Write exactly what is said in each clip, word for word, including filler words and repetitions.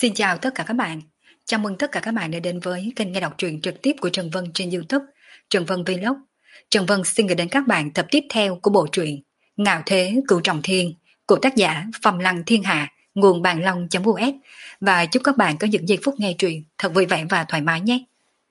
Xin chào tất cả các bạn. Chào mừng tất cả các bạn đã đến với kênh nghe đọc truyện trực tiếp của Trần Vân trên YouTube, Trần Vân Vlog. Trần Vân xin gửi đến các bạn tập tiếp theo của bộ truyện Ngạo Thế Cửu Trọng Thiên của tác giả Phàm Lăng Thiên Hạ, nguồn bàn long.us, và chúc các bạn có những giây phút nghe truyện thật vui vẻ và thoải mái nhé.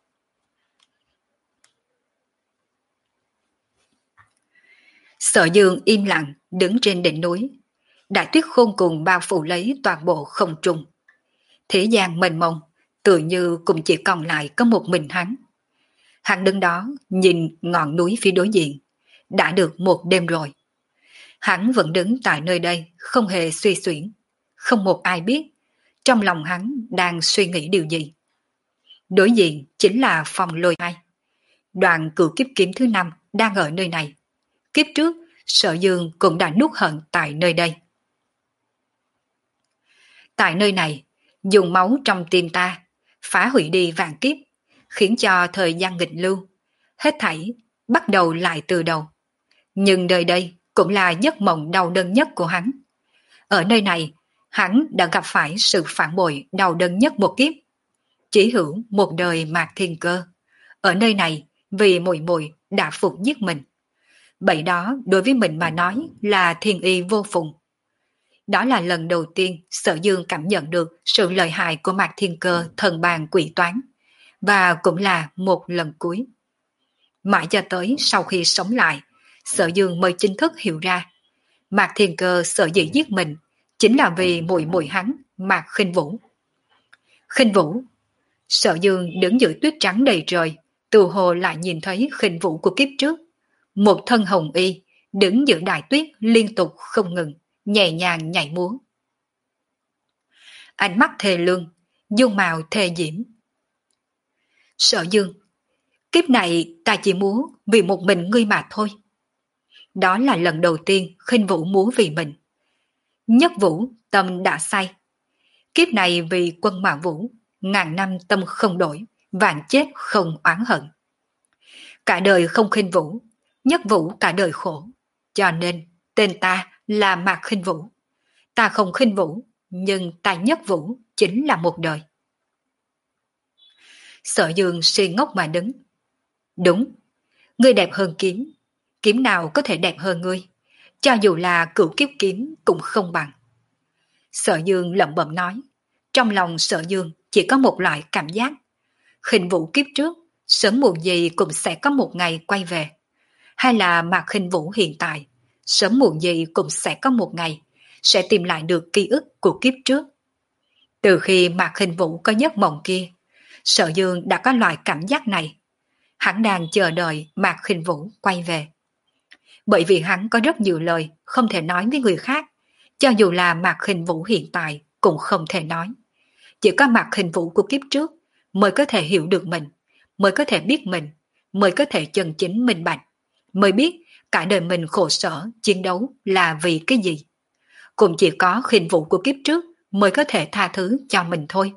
Sở Dương im lặng đứng trên đỉnh núi, đại tuyết khôn cùng bao phủ lấy toàn bộ không trung. Thế gian mênh mông, tự như cũng chỉ còn lại có một mình hắn. Hắn đứng đó nhìn ngọn núi phía đối diện. Đã được một đêm rồi. Hắn vẫn đứng tại nơi đây, không hề suy xuyển. Không một ai biết trong lòng hắn đang suy nghĩ điều gì. Đối diện chính là phòng lôi hai. Đoàn cửu kiếp kiếm thứ năm đang ở nơi này. Kiếp trước, Sở Dương cũng đã nuốt hận tại nơi đây. Tại nơi này, dùng máu trong tim ta, phá hủy đi vạn kiếp, khiến cho thời gian nghịch lưu, hết thảy bắt đầu lại từ đầu. Nhưng nơi đây cũng là giấc mộng đau đớn nhất của hắn. Ở nơi này, hắn đã gặp phải sự phản bội đau đớn nhất một kiếp. Chỉ hữu một đời Mạc Thiên Cơ. Ở nơi này, vì muội muội đã phục giết mình. Vậy đó đối với mình mà nói là thiên y vô phùng. Đó là lần đầu tiên Sở Dương cảm nhận được sự lợi hại của Mạc Thiên Cơ thần bàn quỷ toán, và cũng là một lần cuối. Mãi cho tới sau khi sống lại, Sở Dương mới chính thức hiểu ra, Mạc Thiên Cơ sở dĩ giết mình chính là vì muội muội hắn, Mạc Khinh Vũ. Khinh Vũ. Sở Dương đứng giữa tuyết trắng đầy trời, từ hồ lại nhìn thấy Khinh Vũ của kiếp trước. Một thân hồng y, đứng giữa đại tuyết liên tục không ngừng, nhẹ nhàng nhảy múa. Ánh mắt thề lương, dung mạo thề diễm. Sở Dương, kiếp này ta chỉ múa vì một mình ngươi mà thôi. Đó là lần đầu tiên Khinh Vũ múa vì mình. Nhất Vũ tâm đã say. Kiếp này vì quân Mã Vũ, ngàn năm tâm không đổi, vạn chết không oán hận. Cả đời không Khinh Vũ, Nhất Vũ cả đời khổ. Cho nên tên ta là Mạc Khinh Vũ. Ta không Khinh Vũ, nhưng ta Nhất Vũ chính là một đời. Sở Dương si ngốc mà đứng. Đúng, ngươi đẹp hơn kiếm. Kiếm nào có thể đẹp hơn ngươi? Cho dù là cửu kiếp kiếm cũng không bằng. Sở Dương lẩm bẩm nói. Trong lòng Sở Dương chỉ có một loại cảm giác. Khinh Vũ kiếp trước, sớm muộn gì cũng sẽ có một ngày quay về. Hay là Mạc Khinh Vũ hiện tại, sớm muộn gì cũng sẽ có một ngày sẽ tìm lại được ký ức của kiếp trước. Từ khi Mạc Khinh Vũ có giấc mộng kia, Sở Dương đã có loại cảm giác này. Hắn đang chờ đợi Mạc Khinh Vũ quay về. Bởi vì hắn có rất nhiều lời không thể nói với người khác, cho dù là Mạc Khinh Vũ hiện tại cũng không thể nói. Chỉ có Mạc Khinh Vũ của kiếp trước mới có thể hiểu được mình, mới có thể biết mình, mới có thể chân chính minh bạch, mới biết cả đời mình khổ sở chiến đấu là vì cái gì. Cũng chỉ có Khinh Vũ của kiếp trước mới có thể tha thứ cho mình thôi.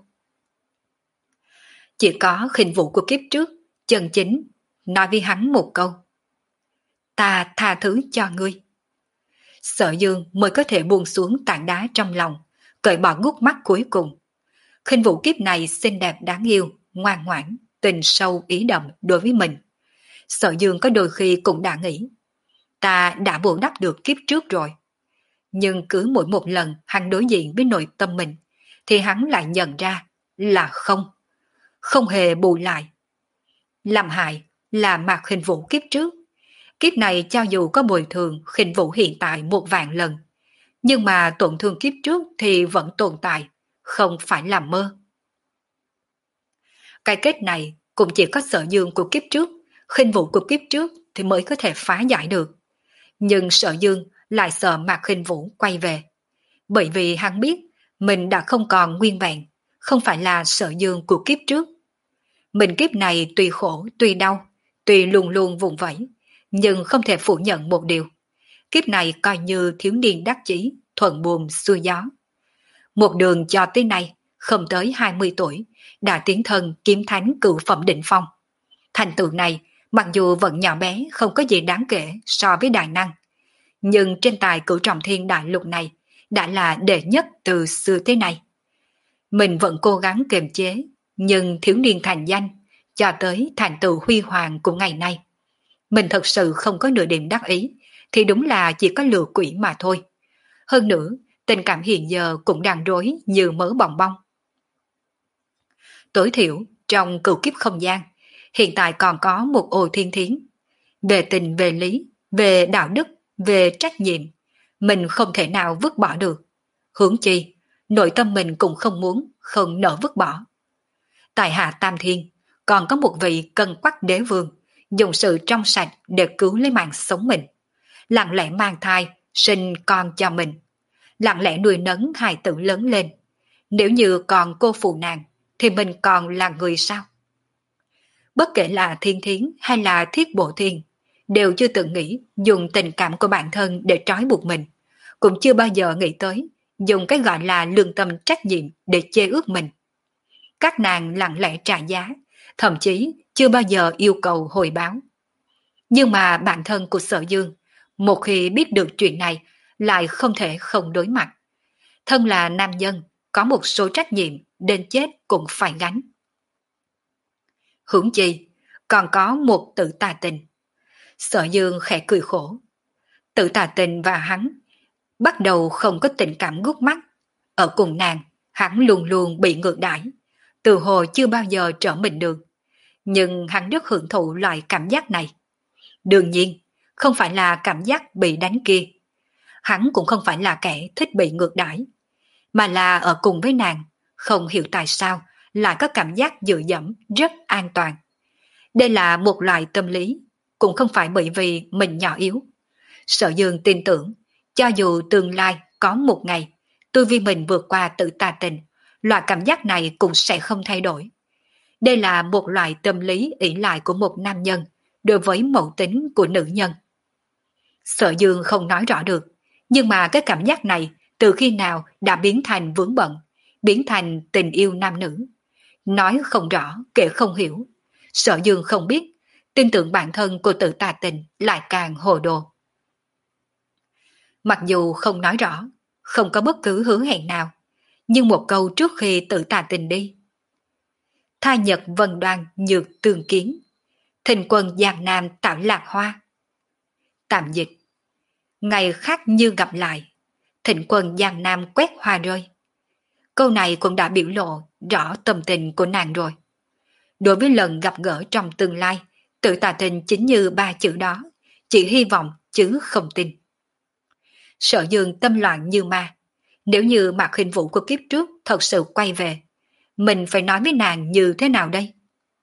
Chỉ có Khinh Vũ của kiếp trước chân chính nói với hắn một câu: ta tha thứ cho ngươi. Sở Dương mới có thể buông xuống tảng đá trong lòng, cởi bỏ gút mắt cuối cùng. Khinh Vũ kiếp này xinh đẹp đáng yêu, ngoan ngoãn, tình sâu ý đậm đối với mình. Sở Dương có đôi khi cũng đã nghĩ, ta đã bù đắp được kiếp trước rồi. Nhưng cứ mỗi một lần hắn đối diện với nội tâm mình, thì hắn lại nhận ra là không, không hề bù lại. Làm hại là Mạc Khinh Vũ kiếp trước. Kiếp này cho dù có bồi thường Khinh Vũ hiện tại một vạn lần, nhưng mà tổn thương kiếp trước thì vẫn tồn tại, không phải là mơ. Cái kết này cũng chỉ có Sở Dương của kiếp trước, Khinh Vũ của kiếp trước thì mới có thể phá giải được. Nhưng Sở Dương lại sợ Mạc Khinh Vũ quay về. Bởi vì hắn biết mình đã không còn nguyên vẹn, không phải là Sở Dương của kiếp trước. Mình kiếp này tuy khổ, tuy đau, tuy luôn luôn vùng vẫy, nhưng không thể phủ nhận một điều. Kiếp này coi như thiếu niên đắc chí, thuận buồm xuôi gió. Một đường cho tới nay, không tới hai mươi tuổi, đã tiến thân kiếm thánh cửu phẩm đỉnh phong. Thành tựu này, mặc dù vẫn nhỏ bé không có gì đáng kể so với đại năng, nhưng trên tài cửu trọng thiên đại lục này đã là đệ nhất từ xưa tới nay. Mình vẫn cố gắng kiềm chế, nhưng thiếu niên thành danh, cho tới thành tựu huy hoàng của ngày nay. Mình thật sự không có nửa điểm đắc ý, thì đúng là chỉ có lừa quỷ mà thôi. Hơn nữa, tình cảm hiện giờ cũng đang rối như mớ bòng bong. Tối thiểu, trong cửu kiếp không gian, hiện tại còn có một Ô Thiên Thiến. Về tình về lý, về đạo đức, về trách nhiệm, mình không thể nào vứt bỏ được. Huống chi, nội tâm mình cũng không muốn, không nỡ vứt bỏ. Tại Hạ Tam Thiên, còn có một vị cân quắc đế vương, dùng sự trong sạch để cứu lấy mạng sống mình. Lặng lẽ mang thai, sinh con cho mình. Lặng lẽ nuôi nấng hài tử lớn lên. Nếu như còn cô phụ nàng, thì mình còn là người sao? Bất kể là Thiên Thiến hay là Thiết Bộ Thiên, đều chưa từng nghĩ dùng tình cảm của bản thân để trói buộc mình. Cũng chưa bao giờ nghĩ tới dùng cái gọi là lương tâm trách nhiệm để chê ước mình. Các nàng lặng lẽ trả giá, thậm chí chưa bao giờ yêu cầu hồi báo. Nhưng mà bản thân của Sở Dương, một khi biết được chuyện này, lại không thể không đối mặt. Thân là nam nhân, có một số trách nhiệm, đến chết cũng phải gánh. Hưởng chi, còn có một Tử Tà Tình. Sở Dương khẽ cười khổ. Tử Tà Tình và hắn bắt đầu không có tình cảm gút mắt. Ở cùng nàng, hắn luôn luôn bị ngược đãi, từ hồi chưa bao giờ trở mình được. Nhưng hắn rất hưởng thụ loại cảm giác này. Đương nhiên, không phải là cảm giác bị đánh kia. Hắn cũng không phải là kẻ thích bị ngược đãi, mà là ở cùng với nàng, không hiểu tại sao lại có cảm giác dựa dẫm rất an toàn. Đây là một loại tâm lý, cũng không phải bởi vì mình nhỏ yếu. Sở Dương tin tưởng, cho dù tương lai có một ngày, tôi vì mình vượt qua Tử Tà Tình, loại cảm giác này cũng sẽ không thay đổi. Đây là một loại tâm lý ỷ lại của một nam nhân đối với mẫu tính của nữ nhân. Sở Dương không nói rõ được, nhưng mà cái cảm giác này từ khi nào đã biến thành vướng bận, biến thành tình yêu nam nữ. Nói không rõ, kể không hiểu. Sở Dương không biết, tin tưởng bản thân của Tử Tà Tình lại càng hồ đồ. Mặc dù không nói rõ, không có bất cứ hứa hẹn nào, nhưng một câu trước khi Tử Tà Tình đi. Tha nhật vân đoan nhược tường kiến, thình quân giang nam tạo lạc hoa. Tạm dịch. Ngày khác như gặp lại, thịnh quân giang nam quét hoa rơi. Câu này cũng đã biểu lộ rõ tâm tình của nàng rồi. Đối với lần gặp gỡ trong tương lai, Tử Tà Tình chính như ba chữ đó, chỉ hy vọng chứ không tin. Sở Dương tâm loạn như ma. Nếu như Mạc Hình Vũ của kiếp trước thật sự quay về, mình phải nói với nàng như thế nào đây?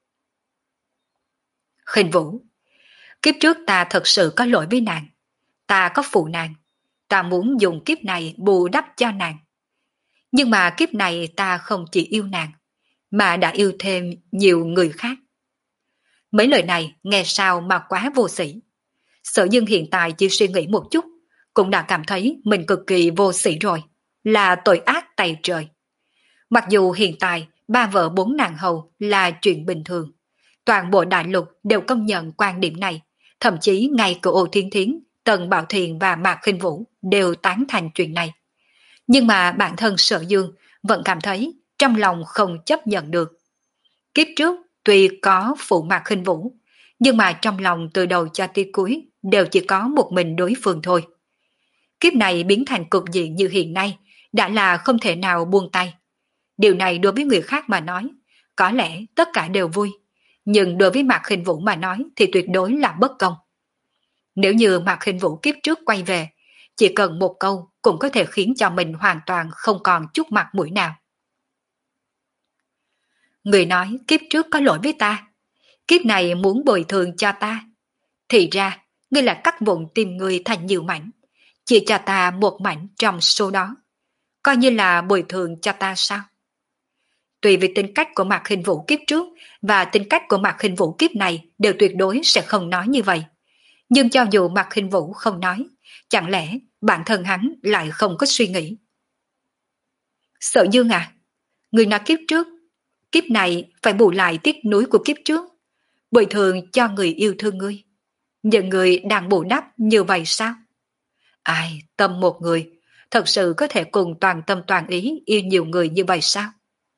Hình Vũ, kiếp trước ta thật sự có lỗi với nàng. Ta có phụ nàng. Ta muốn dùng kiếp này bù đắp cho nàng. Nhưng mà kiếp này ta không chỉ yêu nàng, mà đã yêu thêm nhiều người khác. Mấy lời này nghe sao mà quá vô sĩ. Sở Dương hiện tại chỉ suy nghĩ một chút, cũng đã cảm thấy mình cực kỳ vô sĩ rồi, là tội ác tày trời. Mặc dù hiện tại ba vợ bốn nàng hầu là chuyện bình thường, toàn bộ đại lục đều công nhận quan điểm này, thậm chí ngay cả Ô Thiên Thiến, Tần Bảo Thiền và Mạc Khinh Vũ đều tán thành chuyện này. Nhưng mà bản thân Sở Dương vẫn cảm thấy trong lòng không chấp nhận được. Kiếp trước tuy có phụ Mạc Khinh Vũ, nhưng mà trong lòng từ đầu cho tới cuối đều chỉ có một mình đối phương thôi. Kiếp này biến thành cục diện như hiện nay đã là không thể nào buông tay. Điều này đối với người khác mà nói, có lẽ tất cả đều vui, nhưng đối với Mạc Khinh Vũ mà nói thì tuyệt đối là bất công. Nếu như Mạc Khinh Vũ kiếp trước quay về, chỉ cần một câu cũng có thể khiến cho mình hoàn toàn không còn chút mặt mũi nào. Người nói kiếp trước có lỗi với ta, kiếp này muốn bồi thường cho ta. Thì ra, ngươi là cắt vụn tim người thành nhiều mảnh, chỉ cho ta một mảnh trong số đó. Coi như là bồi thường cho ta sao? Tùy vì tính cách của Mạc Khinh Vũ kiếp trước và tính cách của Mạc Khinh Vũ kiếp này đều tuyệt đối sẽ không nói như vậy. Nhưng cho dù Mạc Khinh Vũ không nói, chẳng lẽ bản thân hắn lại không có suy nghĩ? Sở Dương à, người nói kiếp trước, kiếp này phải bù lại tiếc nuối của kiếp trước, bồi thường cho người yêu thương ngươi. Những người đang bù đắp như vậy sao? Ai, tâm một người, thật sự có thể cùng toàn tâm toàn ý yêu nhiều người như vậy sao?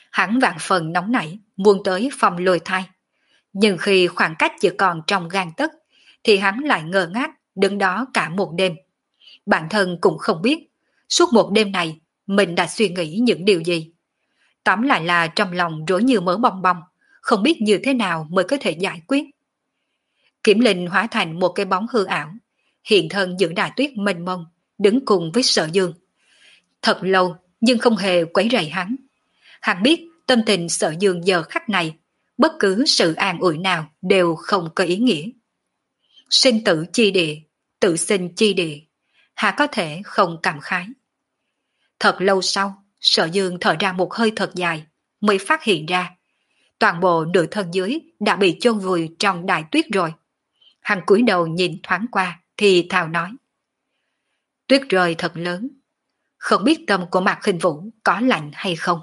Hắn vạn phần nóng nảy, muốn tới phòng lôi thai. Nhưng khi khoảng cách chỉ còn trong gang tấc, thì hắn lại ngơ ngác đứng đó cả một đêm. Bản thân cũng không biết, suốt một đêm này mình đã suy nghĩ những điều gì. Tóm lại là trong lòng rối như mớ bong bong, không biết như thế nào mới có thể giải quyết. Kiểm Linh hóa thành một cái bóng hư ảo, hiện thân giữa đại tuyết mênh mông, đứng cùng với Sở Dương. Thật lâu nhưng không hề quấy rầy hắn. Hắn biết tâm tình Sở Dương giờ khắc này, bất cứ sự an ủi nào đều không có ý nghĩa. Sinh tử chi địa, tự sinh chi địa, hà có thể không cảm khái. Thật lâu sau, Sở Dương thở ra một hơi thật dài, mới phát hiện ra toàn bộ nửa thân dưới đã bị chôn vùi trong đại tuyết rồi. Hắn cúi đầu nhìn thoáng qua thì thào nói: tuyết rơi thật lớn, không biết tâm của Mạc Khinh Vũ có lạnh hay không.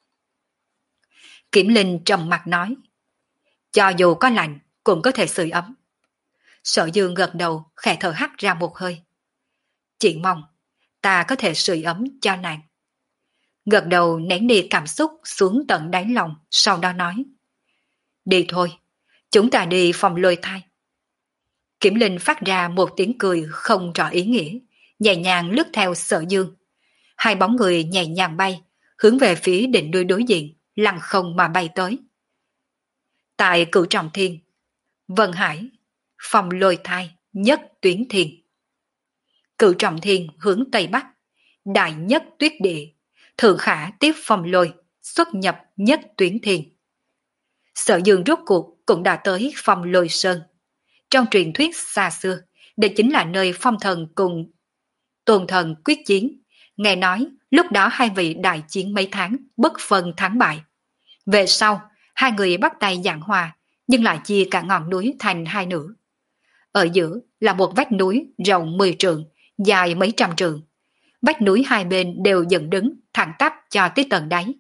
Kiểm Linh trầm mặt nói: cho dù có lạnh cũng có thể sưởi ấm. Sở Dương gật đầu khẽ thở hắt ra một hơi: chỉ mong ta có thể sưởi ấm cho nàng. Gật đầu nén đi cảm xúc xuống tận đáy lòng, sau đó nói: đi thôi, chúng ta đi phòng lôi thai. Kiểm Linh phát ra một tiếng cười không rõ ý nghĩa, nhẹ nhàng lướt theo Sở Dương. Hai bóng người nhẹ nhàng bay, hướng về phía đỉnh núi đối diện, lăng không mà bay tới. Tại Cửu Trọng Thiên, Vân Hải, phòng lôi thai, nhất tuyến thiên. Cửu Trọng Thiên hướng Tây Bắc, đại nhất tuyết địa, thượng khả tiếp phòng lôi, xuất nhập nhất tuyến thiên. Sở Dương rốt cuộc cũng đã tới phòng lôi sơn. Trong truyền thuyết xa xưa, đây chính là nơi phong thần cùng tôn thần quyết chiến. Nghe nói lúc đó hai vị đại chiến mấy tháng, bất phân thắng bại. Về sau, hai người bắt tay giảng hòa, nhưng lại chia cả ngọn núi thành hai nửa. Ở giữa là một vách núi rộng mười trượng, dài mấy trăm trượng. Vách núi hai bên đều dựng đứng thẳng tắp cho tới tận đáy.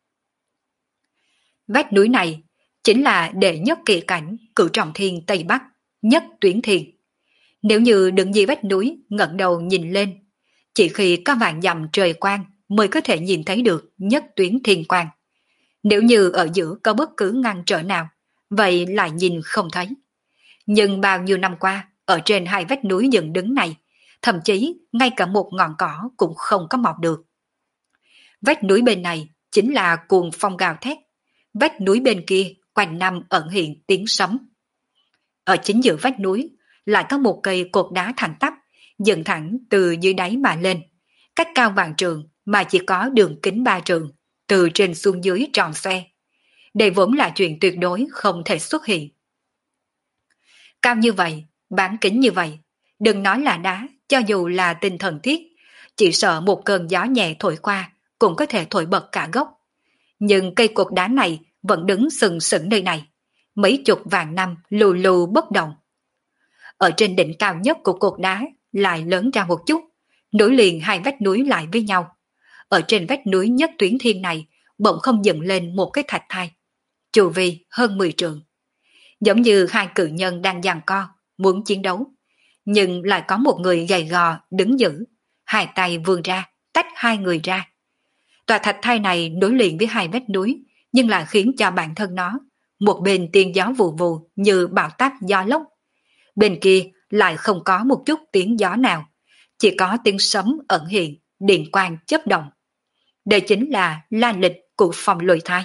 Vách núi này chính là đệ nhất kỳ cảnh Cửu Trọng Thiên Tây Bắc, nhất tuyến thiên. Nếu như đứng dưới vách núi ngẩng đầu nhìn lên, chỉ khi có vạn dặm trời quang mới có thể nhìn thấy được nhất tuyến thiên quang. Nếu như ở giữa có bất cứ ngăn trở nào, vậy lại nhìn không thấy. Nhưng bao nhiêu năm qua, ở trên hai vách núi dựng đứng này, thậm chí ngay cả một ngọn cỏ cũng không có mọc được. Vách núi bên này chính là cuồng phong gào thét, vách núi bên kia quanh năm ẩn hiện tiếng sấm. Ở chính giữa vách núi lại có một cây cột đá thẳng tắp, dựng thẳng từ dưới đáy mà lên, cách cao vạn trượng mà chỉ có đường kính ba trượng, từ trên xuống dưới tròn xoe. Đây vốn là chuyện tuyệt đối không thể xuất hiện. Cao như vậy, bán kính như vậy, đừng nói là đá, cho dù là tinh thần thiết, chỉ sợ một cơn gió nhẹ thổi qua cũng có thể thổi bật cả gốc. Nhưng cây cột đá này vẫn đứng sừng sững nơi này, mấy chục vạn năm lù lù bất động. Ở trên đỉnh cao nhất của cột đá lại lớn ra một chút, nối liền hai vách núi lại với nhau. Ở trên vách núi nhất tuyến thiên này bỗng không dựng lên một cái thạch thai, chu vi hơn mười trượng. Giống như hai cự nhân đang giằng co, muốn chiến đấu. Nhưng lại có một người gầy gò đứng giữ, hai tay vươn ra, tách hai người ra. Tòa thạch thai này nối liền với hai vách núi, nhưng lại khiến cho bản thân nó, một bên tiếng gió vù vù như bão táp gió lốc. Bên kia lại không có một chút tiếng gió nào, chỉ có tiếng sấm ẩn hiện, điện quang chớp động. Đây chính là la lịch của phòng lôi thai.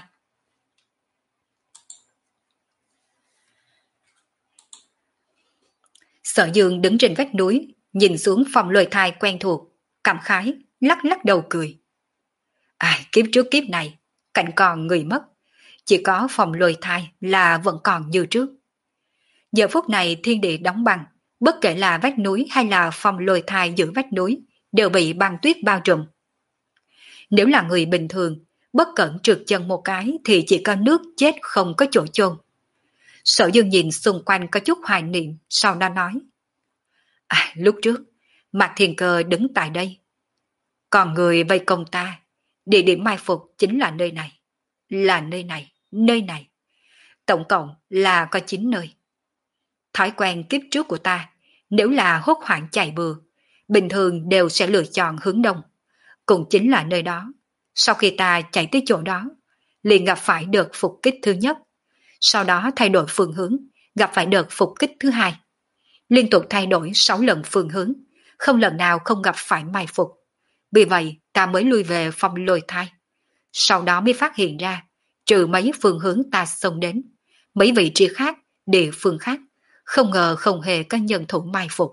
Sở Dương đứng trên vách núi, nhìn xuống phòng lôi thai quen thuộc, cảm khái, lắc lắc đầu cười. Ai, kiếp trước kiếp này, cảnh còn người mất, chỉ có phòng lôi thai là vẫn còn như trước. Giờ phút này thiên địa đóng băng, bất kể là vách núi hay là phòng lôi thai giữa vách núi, đều bị băng tuyết bao trùm. Nếu là người bình thường, bất cẩn trượt chân một cái thì chỉ có nước chết không có chỗ chôn. Sở Dương nhìn xung quanh có chút hoài niệm, sau đó nói. À, lúc trước, Mạc Thiên Cơ đứng tại đây. Còn người vây công ta, địa điểm mai phục chính là nơi này. Là nơi này, nơi này. Tổng cộng là có chín nơi. Thói quen kiếp trước của ta, nếu là hốt hoảng chạy bừa, bình thường đều sẽ lựa chọn hướng đông. Cũng chính là nơi đó. Sau khi ta chạy tới chỗ đó, liền gặp phải đợt phục kích thứ nhất, sau đó thay đổi phương hướng, gặp phải đợt phục kích thứ hai. Liên tục thay đổi sáu lần phương hướng, không lần nào không gặp phải mai phục. Vì vậy ta mới lui về phong lôi thai. Sau đó mới phát hiện ra, trừ mấy phương hướng ta xông đến, mấy vị trí khác, địa phương khác, không ngờ không hề có nhân thủ mai phục.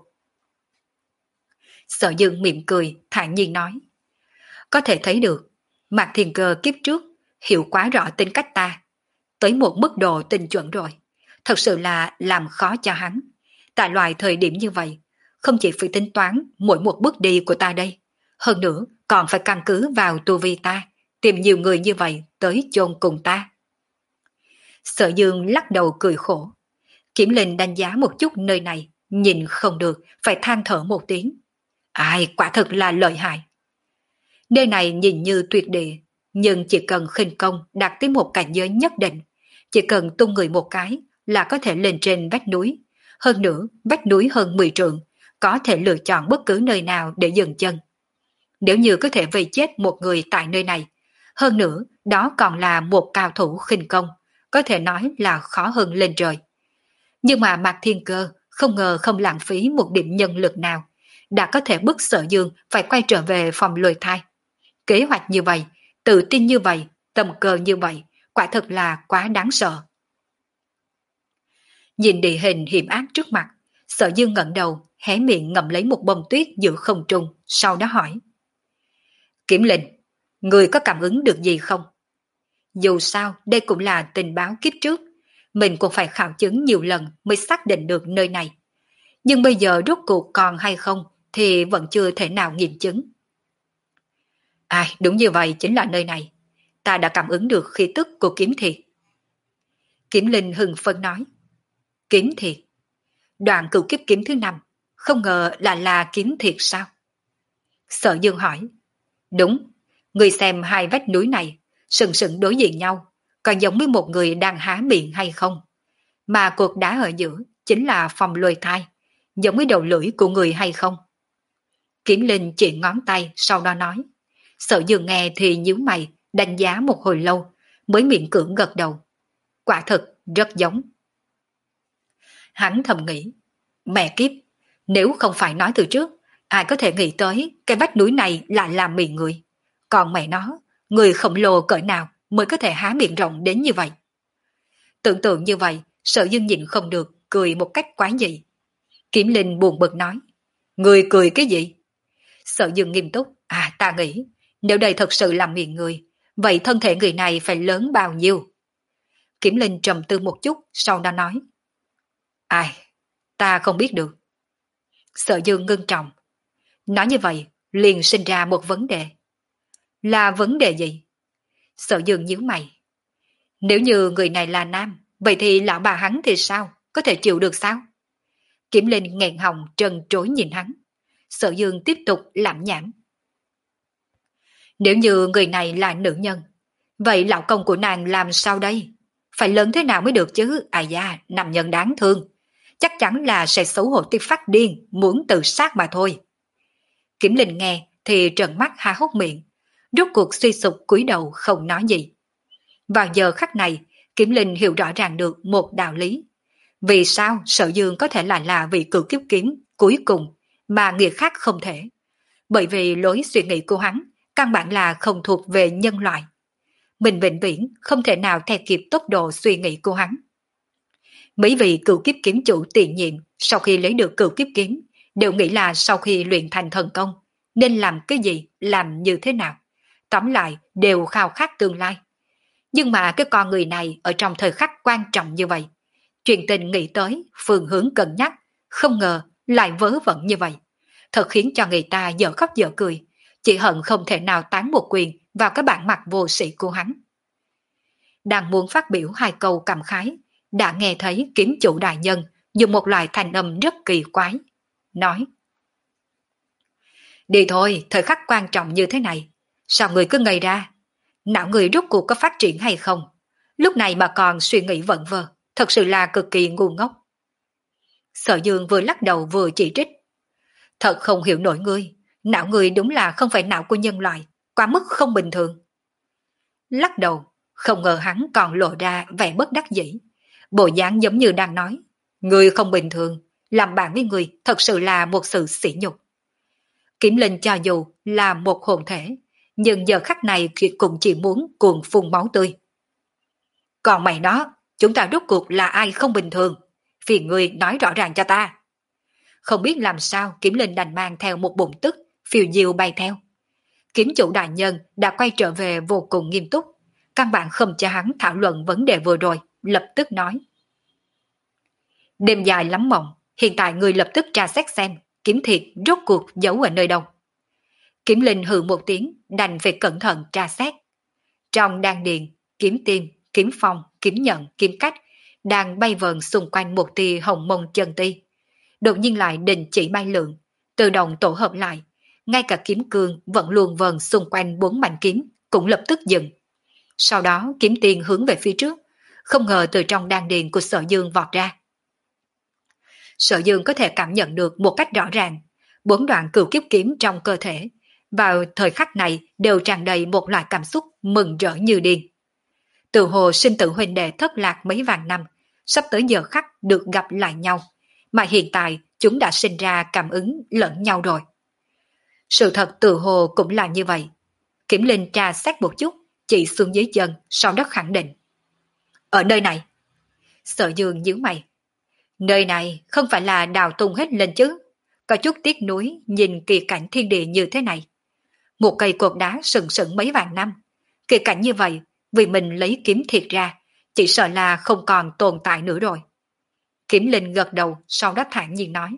Sở Dương mỉm cười, thản nhiên nói. Có thể thấy được, Mạc Thiên Cơ kiếp trước hiểu quá rõ tính cách ta, tới một mức độ tinh chuẩn rồi. Thật sự là làm khó cho hắn. Tại loại thời điểm như vậy, không chỉ phải tính toán mỗi một bước đi của ta đây, hơn nữa còn phải căn cứ vào tu vi ta, tìm nhiều người như vậy tới chôn cùng ta. Sở Dương lắc đầu cười khổ. Kiểm Linh đánh giá một chút nơi này, nhìn không được, phải than thở một tiếng. Ai, quả thật là lợi hại. Nơi này nhìn như tuyệt địa, nhưng chỉ cần khinh công đạt tới một cảnh giới nhất định, chỉ cần tung người một cái là có thể lên trên vách núi. Hơn nữa, vách núi hơn mười trượng, có thể lựa chọn bất cứ nơi nào để dừng chân. Nếu như có thể vây chết một người tại nơi này, hơn nữa đó còn là một cao thủ khinh công, có thể nói là khó hơn lên trời. Nhưng mà Mạc Thiên Cơ không ngờ không lãng phí một điểm nhân lực nào, đã có thể bức Sở Dương phải quay trở về phòng lôi thai. Kế hoạch như vậy, tự tin như vậy, tầm cờ như vậy, quả thật là quá đáng sợ. Nhìn địa hình hiểm ác trước mặt, Sở Dương ngẩng đầu, hé miệng ngậm lấy một bông tuyết giữa không trung, sau đó hỏi. Kiểm Linh, người có cảm ứng được gì không? Dù sao, đây cũng là tình báo kiếp trước, mình cũng phải khảo chứng nhiều lần mới xác định được nơi này. Nhưng bây giờ rốt cuộc còn hay không thì vẫn chưa thể nào nghiệm chứng. À, đúng như vậy chính là nơi này. Ta đã cảm ứng được khí tức của kiếm thiệt. Kiểm Linh hừng phấn nói. Kiếm thiệt? Đoạn cửu kiếp kiếm thứ năm, không ngờ là là kiếm thiệt sao? Sở Dương hỏi. Đúng, người xem hai vách núi này, sừng sững đối diện nhau, còn giống với một người đang há miệng hay không? Mà cột đá ở giữa chính là phòng lôi thai, giống với đầu lưỡi của người hay không? Kiếm Linh chỉ ngón tay sau đó nói. Sở Dương nghe thì nhíu mày, đánh giá một hồi lâu, mới miệng cưỡng gật đầu. Quả thật, rất giống. Hắn thầm nghĩ, mẹ kiếp, nếu không phải nói từ trước, ai có thể nghĩ tới cái vách núi này lại làm miệng người. Còn mẹ nó, người khổng lồ cỡ nào mới có thể há miệng rộng đến như vậy? Tưởng tượng như vậy, Sở Dương nhịn không được, cười một cách quái dị. Kiếm Linh buồn bực nói, người cười cái gì? Sở Dương nghiêm túc, à ta nghĩ, nếu đây thật sự là miệng người, vậy thân thể người này phải lớn bao nhiêu? Kiếm Linh trầm tư một chút, sau đó nói, ai, ta không biết được. Sở Dương ngưng trọng, nói như vậy, liền sinh ra một vấn đề. Là vấn đề gì? Sở Dương nhíu mày. Nếu như người này là nam, vậy thì lão bà hắn thì sao? Có thể chịu được sao? Kiếm Linh nghẹn họng trần trối nhìn hắn. Sở Dương tiếp tục lẩm nhẩm. Nếu như người này là nữ nhân, vậy lão công của nàng làm sao đây? Phải lớn thế nào mới được chứ? À da, nam nhân đáng thương. Chắc chắn là sẽ xấu hổ tới phát điên, muốn tự sát mà thôi. Kiếm Linh nghe thì trợn mắt há hốc miệng, rốt cuộc suy sụp cúi đầu không nói gì. Vào giờ khắc này, Kiếm Linh hiểu rõ ràng được một đạo lý. Vì sao Sở Dương có thể lại là vị cửu kiếp kiếm cuối cùng mà người khác không thể? Bởi vì lối suy nghĩ của hắn căn bản là không thuộc về nhân loại. Mình vĩnh viễn không thể nào theo kịp tốc độ suy nghĩ của hắn. Mấy vị cửu kiếp kiếm chủ tiền nhiệm sau khi lấy được cửu kiếp kiếm đều nghĩ là sau khi luyện thành thần công nên làm cái gì, làm như thế nào. Tóm lại đều khao khát tương lai. Nhưng mà cái con người này ở trong thời khắc quan trọng như vậy, chuyện tình nghĩ tới, phương hướng cân nhắc, không ngờ lại vớ vẩn như vậy. Thật khiến cho người ta dở khóc dở cười, chỉ hận không thể nào tán một quyền vào cái bản mặt vô sĩ của hắn. Đang muốn phát biểu hai câu cảm khái, đã nghe thấy kiếm chủ đại nhân dùng một loại thanh âm rất kỳ quái, nói. Đi thôi, thời khắc quan trọng như thế này, sao người cứ ngây ra? Não người rốt cuộc có phát triển hay không? Lúc này mà còn suy nghĩ vẩn vơ, thật sự là cực kỳ ngu ngốc. Sở Dương vừa lắc đầu vừa chỉ trích. Thật không hiểu nổi ngươi, não người đúng là không phải não của nhân loại, quá mức không bình thường. Lắc đầu, Không ngờ hắn còn lộ ra vẻ bất đắc dĩ. Bộ dáng giống như đang nói, người không bình thường, làm bạn với người thật sự là một sự sỉ nhục. Kiếm Linh cho dù là một hồn thể, nhưng giờ khắc này cũng chỉ muốn cuồng phun máu tươi. Còn mày đó, chúng ta rốt cuộc là ai không bình thường? Phiền người nói rõ ràng cho ta. Không biết làm sao Kiếm Linh đành mang theo một bụng tức, phiêu diêu bay theo. Kiếm chủ đại nhân đã quay trở về vô cùng nghiêm túc, căn bản không cho hắn thảo luận vấn đề vừa rồi, lập tức nói. Đêm dài lắm mộng, hiện tại người lập tức tra xét xem, kiếm thiệt rốt cuộc giấu ở nơi đâu. Kiếm Linh hừ một tiếng, đành phải cẩn thận tra xét. Trong đan điền, kiếm tim, kiếm phong, kiếm nhận, kiếm cách, đang bay vờn xung quanh một tia hồng mông chân ti. Đột nhiên lại đình chỉ bay lượn, tự động tổ hợp lại. Ngay cả kiếm cương vẫn luôn vờn xung quanh bốn mảnh kiếm, cũng lập tức dừng. Sau đó kiếm tiên hướng về phía trước, không ngờ từ trong đan điền của Sở Dương vọt ra. Sở Dương có thể cảm nhận được một cách rõ ràng, bốn đoạn cửu kiếp kiếm trong cơ thể, vào thời khắc này đều tràn đầy một loại cảm xúc mừng rỡ như điên. Từ hồ sinh tử huynh đệ thất lạc mấy vạn năm, sắp tới giờ khắc được gặp lại nhau, mà hiện tại chúng đã sinh ra cảm ứng lẫn nhau rồi. Sự thật từ hồ cũng là như vậy. Kiểm Linh tra xét một chút, chỉ xuống dưới chân, sau đó khẳng định. Ở nơi này. Sở Dương nhíu mày. Nơi này không phải là đào tung hết lên chứ. Có chút tiếc nuối nhìn kỳ cảnh thiên địa như thế này. Một cây cột đá sừng sững mấy vạn năm. Kỳ cảnh như vậy, vì mình lấy kiếm thiệt ra, chỉ sợ là không còn tồn tại nữa rồi. Kiếm Linh gật đầu, sau đó thản nhiên nói.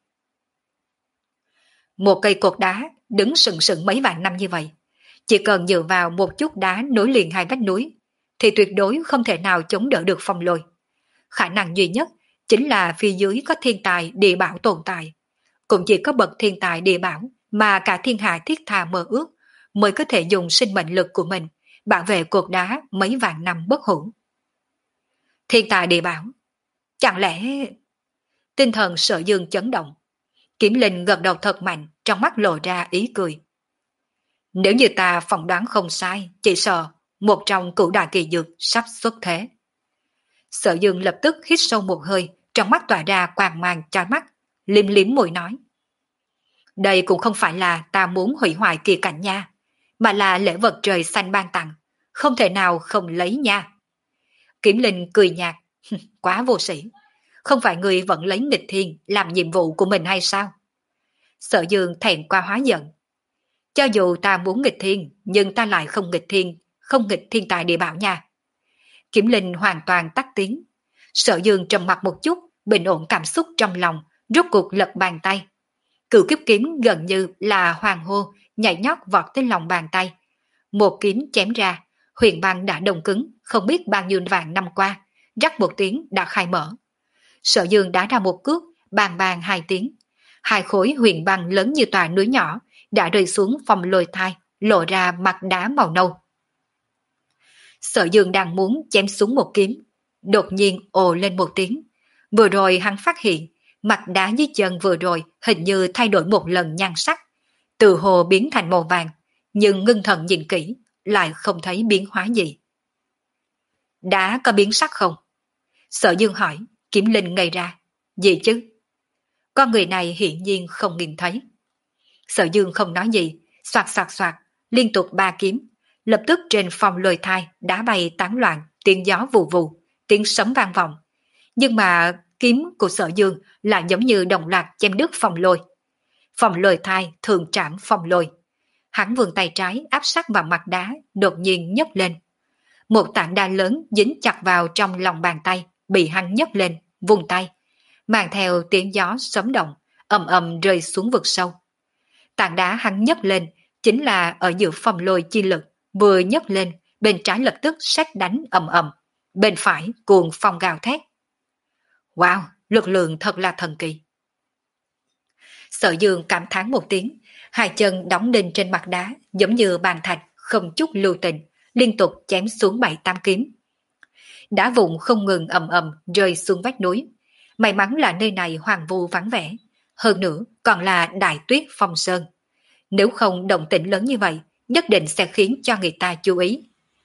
Một cây cột đá đứng sừng sững mấy vạn năm như vậy, chỉ cần dựa vào một chút đá nối liền hai vách núi, thì tuyệt đối không thể nào chống đỡ được phong lôi. Khả năng duy nhất chính là phía dưới có thiên tài địa bảo tồn tại. Cũng chỉ có bậc thiên tài địa bảo mà cả thiên hạ thiết tha mơ ước mới có thể dùng sinh mệnh lực của mình bảo vệ cột đá mấy vạn năm bất hủ. Thiên tài địa bảo? Chẳng lẽ... Tinh thần Sở Dương chấn động. Kiếm Linh gật đầu thật mạnh, trong mắt lộ ra ý cười. Nếu như ta phỏng đoán không sai, chỉ sợ một trong cửu đại kỳ dược sắp xuất thế. Sở Dương lập tức hít sâu một hơi, trong mắt tỏa ra quang mang chói mắt, liếm liếm môi nói. Đây cũng không phải là ta muốn hủy hoại kỳ cảnh nha, mà là lễ vật trời xanh ban tặng, không thể nào không lấy nha. Kiếm Linh cười nhạt, quá vô sĩ, không phải người vẫn lấy nghịch thiên làm nhiệm vụ của mình hay sao? Sở Dương thẹn qua hóa giận. Cho dù ta muốn nghịch thiên, nhưng ta lại không nghịch thiên, không nghịch thiên tài địa bảo nha. Kiếm Linh hoàn toàn tắt tiếng. Sở Dương trầm mặt một chút, bình ổn cảm xúc trong lòng, rốt cuộc lật bàn tay. Cửu kiếp kiếm gần như là hoàng hô, nhảy nhót vọt tới lòng bàn tay. Một kiếm chém ra, huyền băng đã đông cứng, không biết bao nhiêu vạn năm qua, rắc một tiếng đã khai mở. Sở Dương đã ra một cước, bang bang hai tiếng. Hai khối huyền băng lớn như tòa núi nhỏ đã rơi xuống phòng lôi thai, lộ ra mặt đá màu nâu. Sở Dương đang muốn chém xuống một kiếm, đột nhiên ồ lên một tiếng. Vừa rồi hắn phát hiện, mặt đá dưới chân vừa rồi hình như thay đổi một lần nhan sắc, từ hồ biến thành màu vàng, nhưng ngưng thần nhìn kỹ, lại không thấy biến hóa gì. Đá có biến sắc không? Sở Dương hỏi, Kiếm Linh ngây ra. Gì chứ? Con người này hiển nhiên không nhìn thấy. Sở Dương không nói gì, soạt soạt soạt, liên tục ba kiếm. Lập tức trên phòng lôi thai đá bay tán loạn, tiếng gió vù vù, tiếng sấm vang vọng. Nhưng mà kiếm của Sở Dương lại giống như đồng loạt chém đứt phòng lôi. Phòng lôi thai thường trảm phòng lôi. Hắn vươn tay trái áp sát vào mặt đá, đột nhiên nhấc lên. Một tảng đá lớn dính chặt vào trong lòng bàn tay, bị hắn nhấc lên, vùng tay, mang theo tiếng gió sấm động, ầm ầm rơi xuống vực sâu. Tảng đá hắn nhấc lên chính là ở giữa phòng lôi chi lực, vừa nhấc lên, bên trái lập tức sét đánh ầm ầm, bên phải cuồng phong gào thét. Wow, lực lượng thật là thần kỳ. Sở Dương cảm thán một tiếng, hai chân đóng đinh trên mặt đá, giống như bàn thạch, không chút lưu tình, liên tục chém xuống bảy tám kiếm. Đá vụn không ngừng ầm ầm rơi xuống vách núi. May mắn là nơi này hoang vu vắng vẻ, hơn nữa còn là đại tuyết phong sơn. Nếu không động tĩnh lớn như vậy, nhất định sẽ khiến cho người ta chú ý.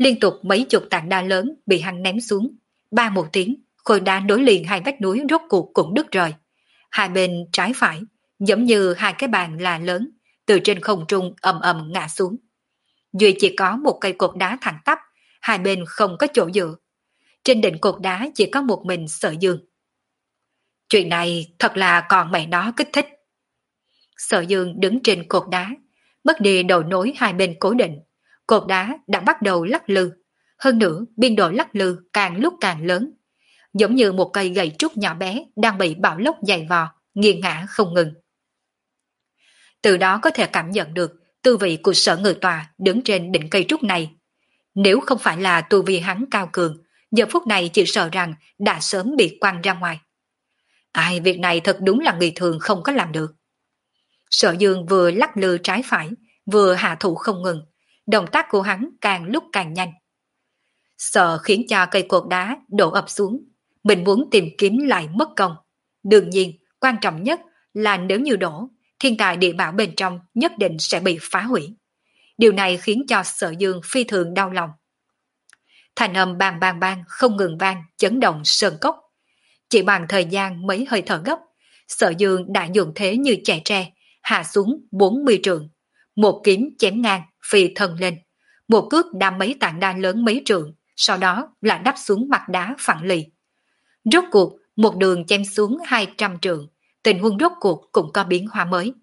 Liên tục mấy chục tảng đá lớn bị hắn ném xuống. Ba một tiếng, khối đá nối liền hai vách núi rốt cuộc cũng đứt rời. Hai bên trái phải, giống như hai cái bàn là lớn, từ trên không trung ầm ầm ngã xuống. Duy chỉ có một cây cột đá thẳng tắp, hai bên không có chỗ dựa. Trên đỉnh cột đá chỉ có một mình Sở Dương. Chuyện này thật là còn mẹ nó kích thích. Sở Dương đứng trên cột đá, mất đi đầu nối hai bên cố định. Cột đá đã bắt đầu lắc lư. Hơn nữa, biên độ lắc lư càng lúc càng lớn. Giống như một cây gậy trúc nhỏ bé đang bị bão lốc dày vò, nghiêng ngã không ngừng. Từ đó có thể cảm nhận được tư vị của Sở Ngự Tòa đứng trên đỉnh cây trúc này. Nếu không phải là tu vi hắn cao cường, giờ phút này chỉ sợ rằng đã sớm bị quăng ra ngoài. Ai, việc này thật đúng là người thường không có làm được. Sở Dương vừa lắc lư trái phải, vừa hạ thủ không ngừng, động tác của hắn càng lúc càng nhanh. Sợ khiến cho cây cột đá đổ ập xuống, mình muốn tìm kiếm lại mất công. Đương nhiên, quan trọng nhất là nếu như đổ, thiên tài địa bảo bên trong nhất định sẽ bị phá hủy. Điều này khiến cho Sở Dương phi thường đau lòng. Thành âm bang bang bang không ngừng vang, chấn động sơn cốc. Chỉ bằng thời gian mấy hơi thở gấp, Sở Dương đã dùng thế như chạy tre, hạ xuống bốn mươi trượng. Một kiếm chém ngang, phi thân lên. Một cước đâm mấy tảng đá lớn mấy trượng, sau đó là đắp xuống mặt đá phẳng lì. Rốt cuộc, một đường chém xuống hai trăm trượng, tình huống rốt cuộc cũng có biến hóa mới.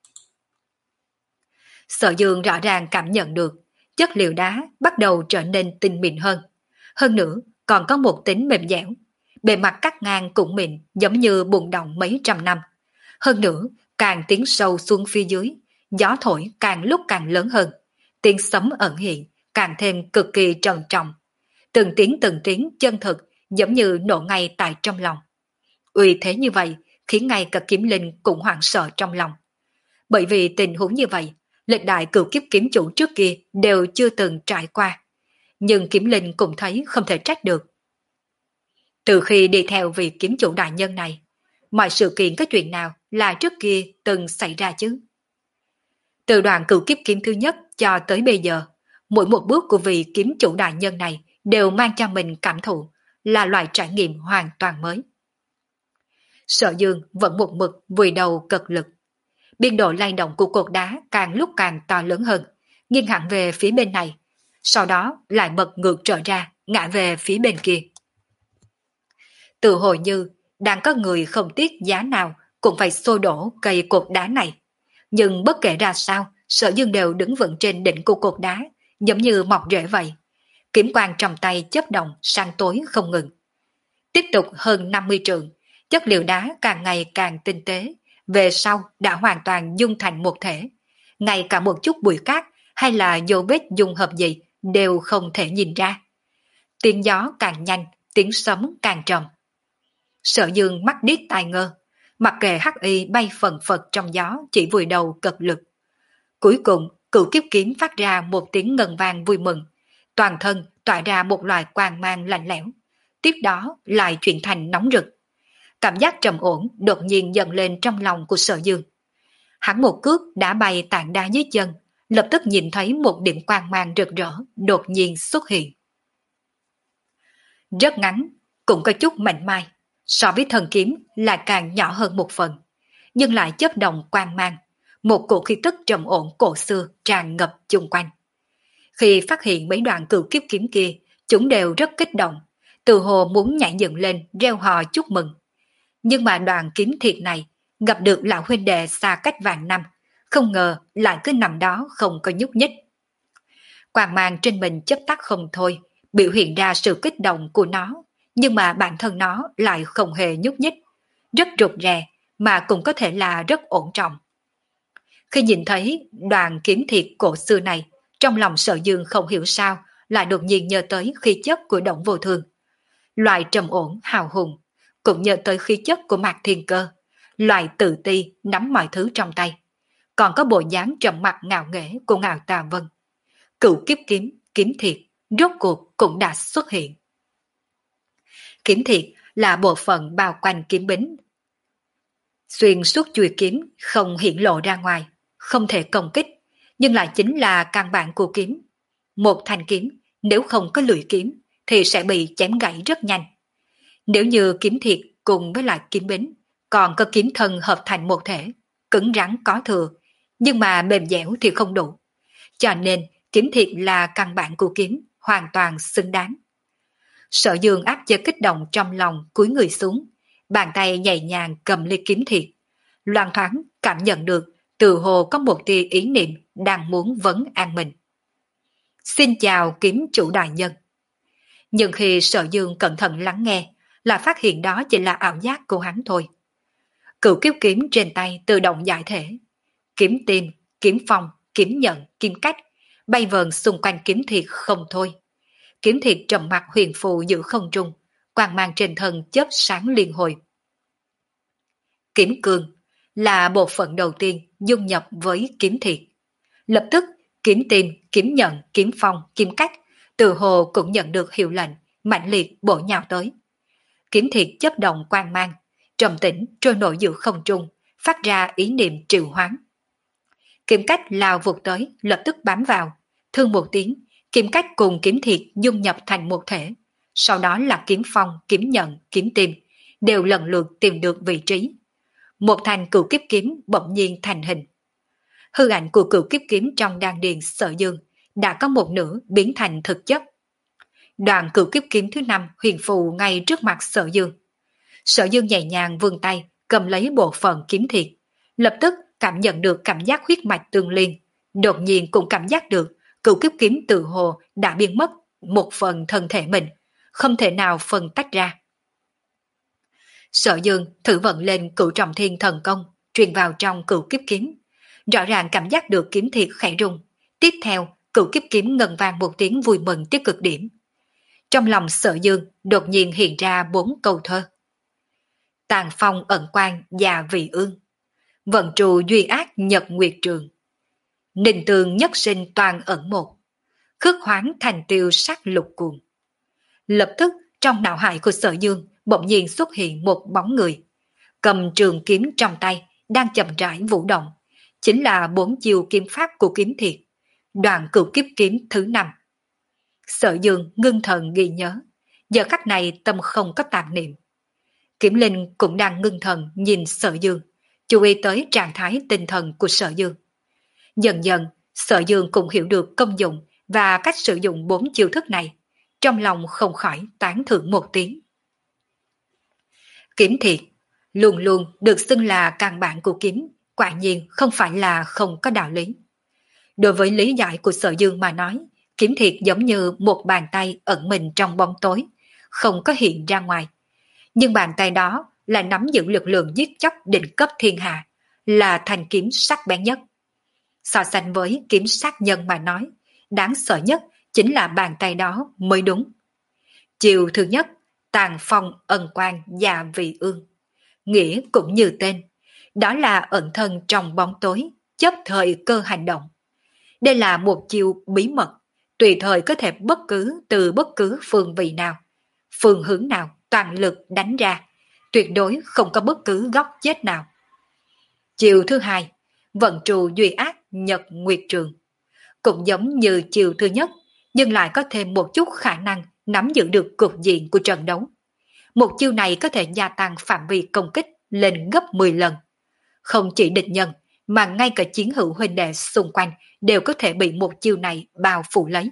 Sở Dương rõ ràng cảm nhận được, chất liệu đá bắt đầu trở nên tinh mịn hơn. Hơn nữa, còn có một tính mềm dẻo. Bề mặt cắt ngang cũng mịn, giống như bùn động mấy trăm năm. Hơn nữa, càng tiến sâu xuống phía dưới, gió thổi càng lúc càng lớn hơn. Tiếng sấm ẩn hiện, càng thêm cực kỳ trầm trọng. Từng tiếng từng tiếng chân thực, giống như nổ ngay tại trong lòng. Uy thế như vậy, khiến ngay cả kiếm linh cũng hoảng sợ trong lòng. Bởi vì tình huống như vậy, lịch đại cửu kiếp kiếm chủ trước kia đều chưa từng trải qua. Nhưng kiếm linh cũng thấy không thể trách được. Từ khi đi theo vị kiếm chủ đại nhân này, mọi sự kiện có chuyện nào là trước kia từng xảy ra chứ? Từ đoạn cửu kiếp kiếm thứ nhất cho tới bây giờ, mỗi một bước của vị kiếm chủ đại nhân này đều mang cho mình cảm thụ, là loại trải nghiệm hoàn toàn mới. Sở Dương vẫn một mực vùi đầu cực lực. Biên độ lay động của cột đá càng lúc càng to lớn hơn, nghiêng hẳn về phía bên này, sau đó lại bật ngược trở ra, ngã về phía bên kia. Tự hồi như đang có người không tiếc giá nào cũng phải xô đổ cây cột đá này. Nhưng bất kể ra sao, Sở Dương đều đứng vững trên đỉnh của cột đá, giống như mọc rễ vậy. Kiếm quang trong tay chớp động sáng tối không ngừng. Tiếp tục hơn năm mươi trượng, chất liệu đá càng ngày càng tinh tế, về sau đã hoàn toàn dung thành một thể. Ngay cả một chút bụi cát hay là dấu vết dung hợp gì đều không thể nhìn ra. Tiếng gió càng nhanh, tiếng sấm càng trầm. Sở Dương mắt điếc tai ngơ, mặc kệ hắc y bay phần phật trong gió chỉ vùi đầu cực lực. Cuối cùng, cửu kiếp kiếm phát ra một tiếng ngân vang vui mừng, toàn thân tỏa ra một loại quang mang lạnh lẽo, tiếp đó lại chuyển thành nóng rực. Cảm giác trầm ổn đột nhiên dần lên trong lòng của Sở Dương. Hắn một cước đã bay tảng đá dưới chân, lập tức nhìn thấy một điểm quang mang rực rỡ đột nhiên xuất hiện. Rất ngắn, cũng có chút mảnh mai, so với thần kiếm là càng nhỏ hơn một phần, nhưng lại chớp động quang mang, một cổ khí tức trầm ổn cổ xưa tràn ngập chung quanh. Khi phát hiện mấy đoạn cửu kiếp kiếm kia, chúng đều rất kích động, từ hồ muốn nhảy dựng lên reo hò chúc mừng. Nhưng mà đoàn kiếm thiệt này gặp được lão huynh đệ xa cách vạn năm, không ngờ lại cứ nằm đó không có nhúc nhích. Quang mang trên mình chớp tắt không thôi, biểu hiện ra sự kích động của nó, nhưng mà bản thân nó lại không hề nhúc nhích, rất rụt rè mà cũng có thể là rất ổn trọng. Khi nhìn thấy đoàn kiếm thiệt cổ xưa này, trong lòng Sở Dương không hiểu sao lại đột nhiên nhớ tới khí chất của Động Vô Thường. Loại trầm ổn hào hùng, cũng nhớ tới khí chất của Mạc Thiên Cơ, loại tự ti nắm mọi thứ trong tay. Còn có bộ dáng trầm mặc ngạo nghễ của Ngạo Tà Vân. Cửu kiếp kiếm, kiếm thiệt, rốt cuộc cũng đã xuất hiện. Kiếm thiệt là bộ phận bao quanh kiếm bính. Xuyên suốt chuôi kiếm không hiện lộ ra ngoài, không thể công kích, nhưng lại chính là căn bản của kiếm. Một thanh kiếm Nếu không có lưỡi kiếm thì sẽ bị chém gãy rất nhanh. Nếu như kiếm thiệt cùng với lại kiếm bính, còn có kiếm thân hợp thành một thể, cứng rắn có thừa, nhưng mà mềm dẻo thì không đủ. Cho nên kiếm thiệt là căn bản của kiếm, hoàn toàn xứng đáng. Sở Dương áp chế kích động trong lòng, cúi người xuống, bàn tay nhẹ nhàng cầm ly kiếm thiệt, loan thoáng cảm nhận được từ hồ có một tia ý niệm đang muốn vấn an mình. Xin chào kiếm chủ đại nhân. Nhưng khi Sở Dương cẩn thận lắng nghe, là phát hiện đó chỉ là ảo giác của hắn thôi. Cửu kiếp kiếm trên tay tự động giải thể. Kiếm tim, kiếm phong, kiếm nhận, kiếm cách, bay vờn xung quanh kiếm thiệt không thôi. Kiếm thiệt trầm mặt huyền phù giữa không trung, quang mang trên thân chớp sáng liên hồi. Kiếm cương là bộ phận đầu tiên dung nhập với kiếm thiệt. Lập tức, kiếm tim, kiếm nhận, kiếm phong, kiếm cách, từ hồ cũng nhận được hiệu lệnh, mạnh liệt bổ nhào tới. Kiếm thiệt chấp động quang mang, trầm tĩnh trôi nổi giữa không trung, phát ra ý niệm triệu hoán. Kiếm cách lao vụt tới, lập tức bám vào, thương một tiếng, kiếm cách cùng kiếm thiệt dung nhập thành một thể. Sau đó là kiếm phong, kiếm nhận, kiếm tim, đều lần lượt tìm được vị trí. Một thành cửu kiếp kiếm bỗng nhiên thành hình. Hư ảnh của cửu kiếp kiếm trong đan điền Sở Dương đã có một nửa biến thành thực chất. Đoạn cửu kiếp kiếm thứ năm huyền phù ngay trước mặt Sở Dương. Sở Dương nhẹ nhàng vươn tay cầm lấy bộ phận kiếm thiệt, lập tức cảm nhận được cảm giác huyết mạch tương liên, đột nhiên cũng cảm giác được cửu kiếp kiếm tự hồ đã biến mất một phần thân thể mình, không thể nào phân tách ra. Sở Dương thử vận lên cửu trọng thiên thần công, truyền vào trong cửu kiếp kiếm. Rõ ràng cảm giác được kiếm thiệt khẽ rung. Tiếp theo, cửu kiếp kiếm ngân vang một tiếng vui mừng tới cực điểm. Trong lòng Sở Dương đột nhiên hiện ra bốn câu thơ. Tàn phong ẩn quang già vị ương, vận trù duy ác nhật nguyệt trường. Ninh tường nhất sinh toàn ẩn một, khước hoáng thành tiêu sắc lục cuồng. Lập tức trong não hải của Sở Dương bỗng nhiên xuất hiện một bóng người, cầm trường kiếm trong tay, đang chậm rãi vũ động, chính là bốn chiều kiếm pháp của kiếm thiệt, đoạn cửu kiếp kiếm thứ năm. Sở Dương ngưng thần ghi nhớ, giờ khắc này tâm không có tạp niệm. Kiếm Linh cũng đang ngưng thần nhìn Sở Dương, chú ý tới trạng thái tinh thần của Sở Dương. Dần dần, Sở Dương cũng hiểu được công dụng và cách sử dụng bốn chiêu thức này, trong lòng không khỏi tán thưởng một tiếng. Kiếm thiệt luôn luôn được xưng là căn bản của kiếm, quả nhiên không phải là không có đạo lý. Đối với lý giải của Sở Dương mà nói, kiếm thiệt giống như một bàn tay ẩn mình trong bóng tối, không có hiện ra ngoài. Nhưng bàn tay đó là nắm giữ lực lượng giết chóc đỉnh cấp thiên hạ, là thanh kiếm sắc bén nhất. So sánh với kiếm sát nhân mà nói, đáng sợ nhất chính là bàn tay đó mới đúng. Chiều thứ nhất, tàn phong ẩn quang già vị ương. Nghĩa cũng như tên, đó là ẩn thân trong bóng tối, chấp thời cơ hành động. Đây là một chiêu bí mật, tùy thời có thể bất cứ từ bất cứ phương vị nào, phương hướng nào toàn lực đánh ra, tuyệt đối không có bất cứ góc chết nào. Chiều thứ hai, vận trù duy ác nhật nguyệt trường. Cũng giống như chiều thứ nhất, nhưng lại có thêm một chút khả năng nắm giữ được cục diện của trận đấu. Một chiêu này có thể gia tăng phạm vi công kích lên gấp mười lần. Không chỉ địch nhân, mà ngay cả chiến hữu huynh đệ xung quanh đều có thể bị một chiêu này bao phủ lấy.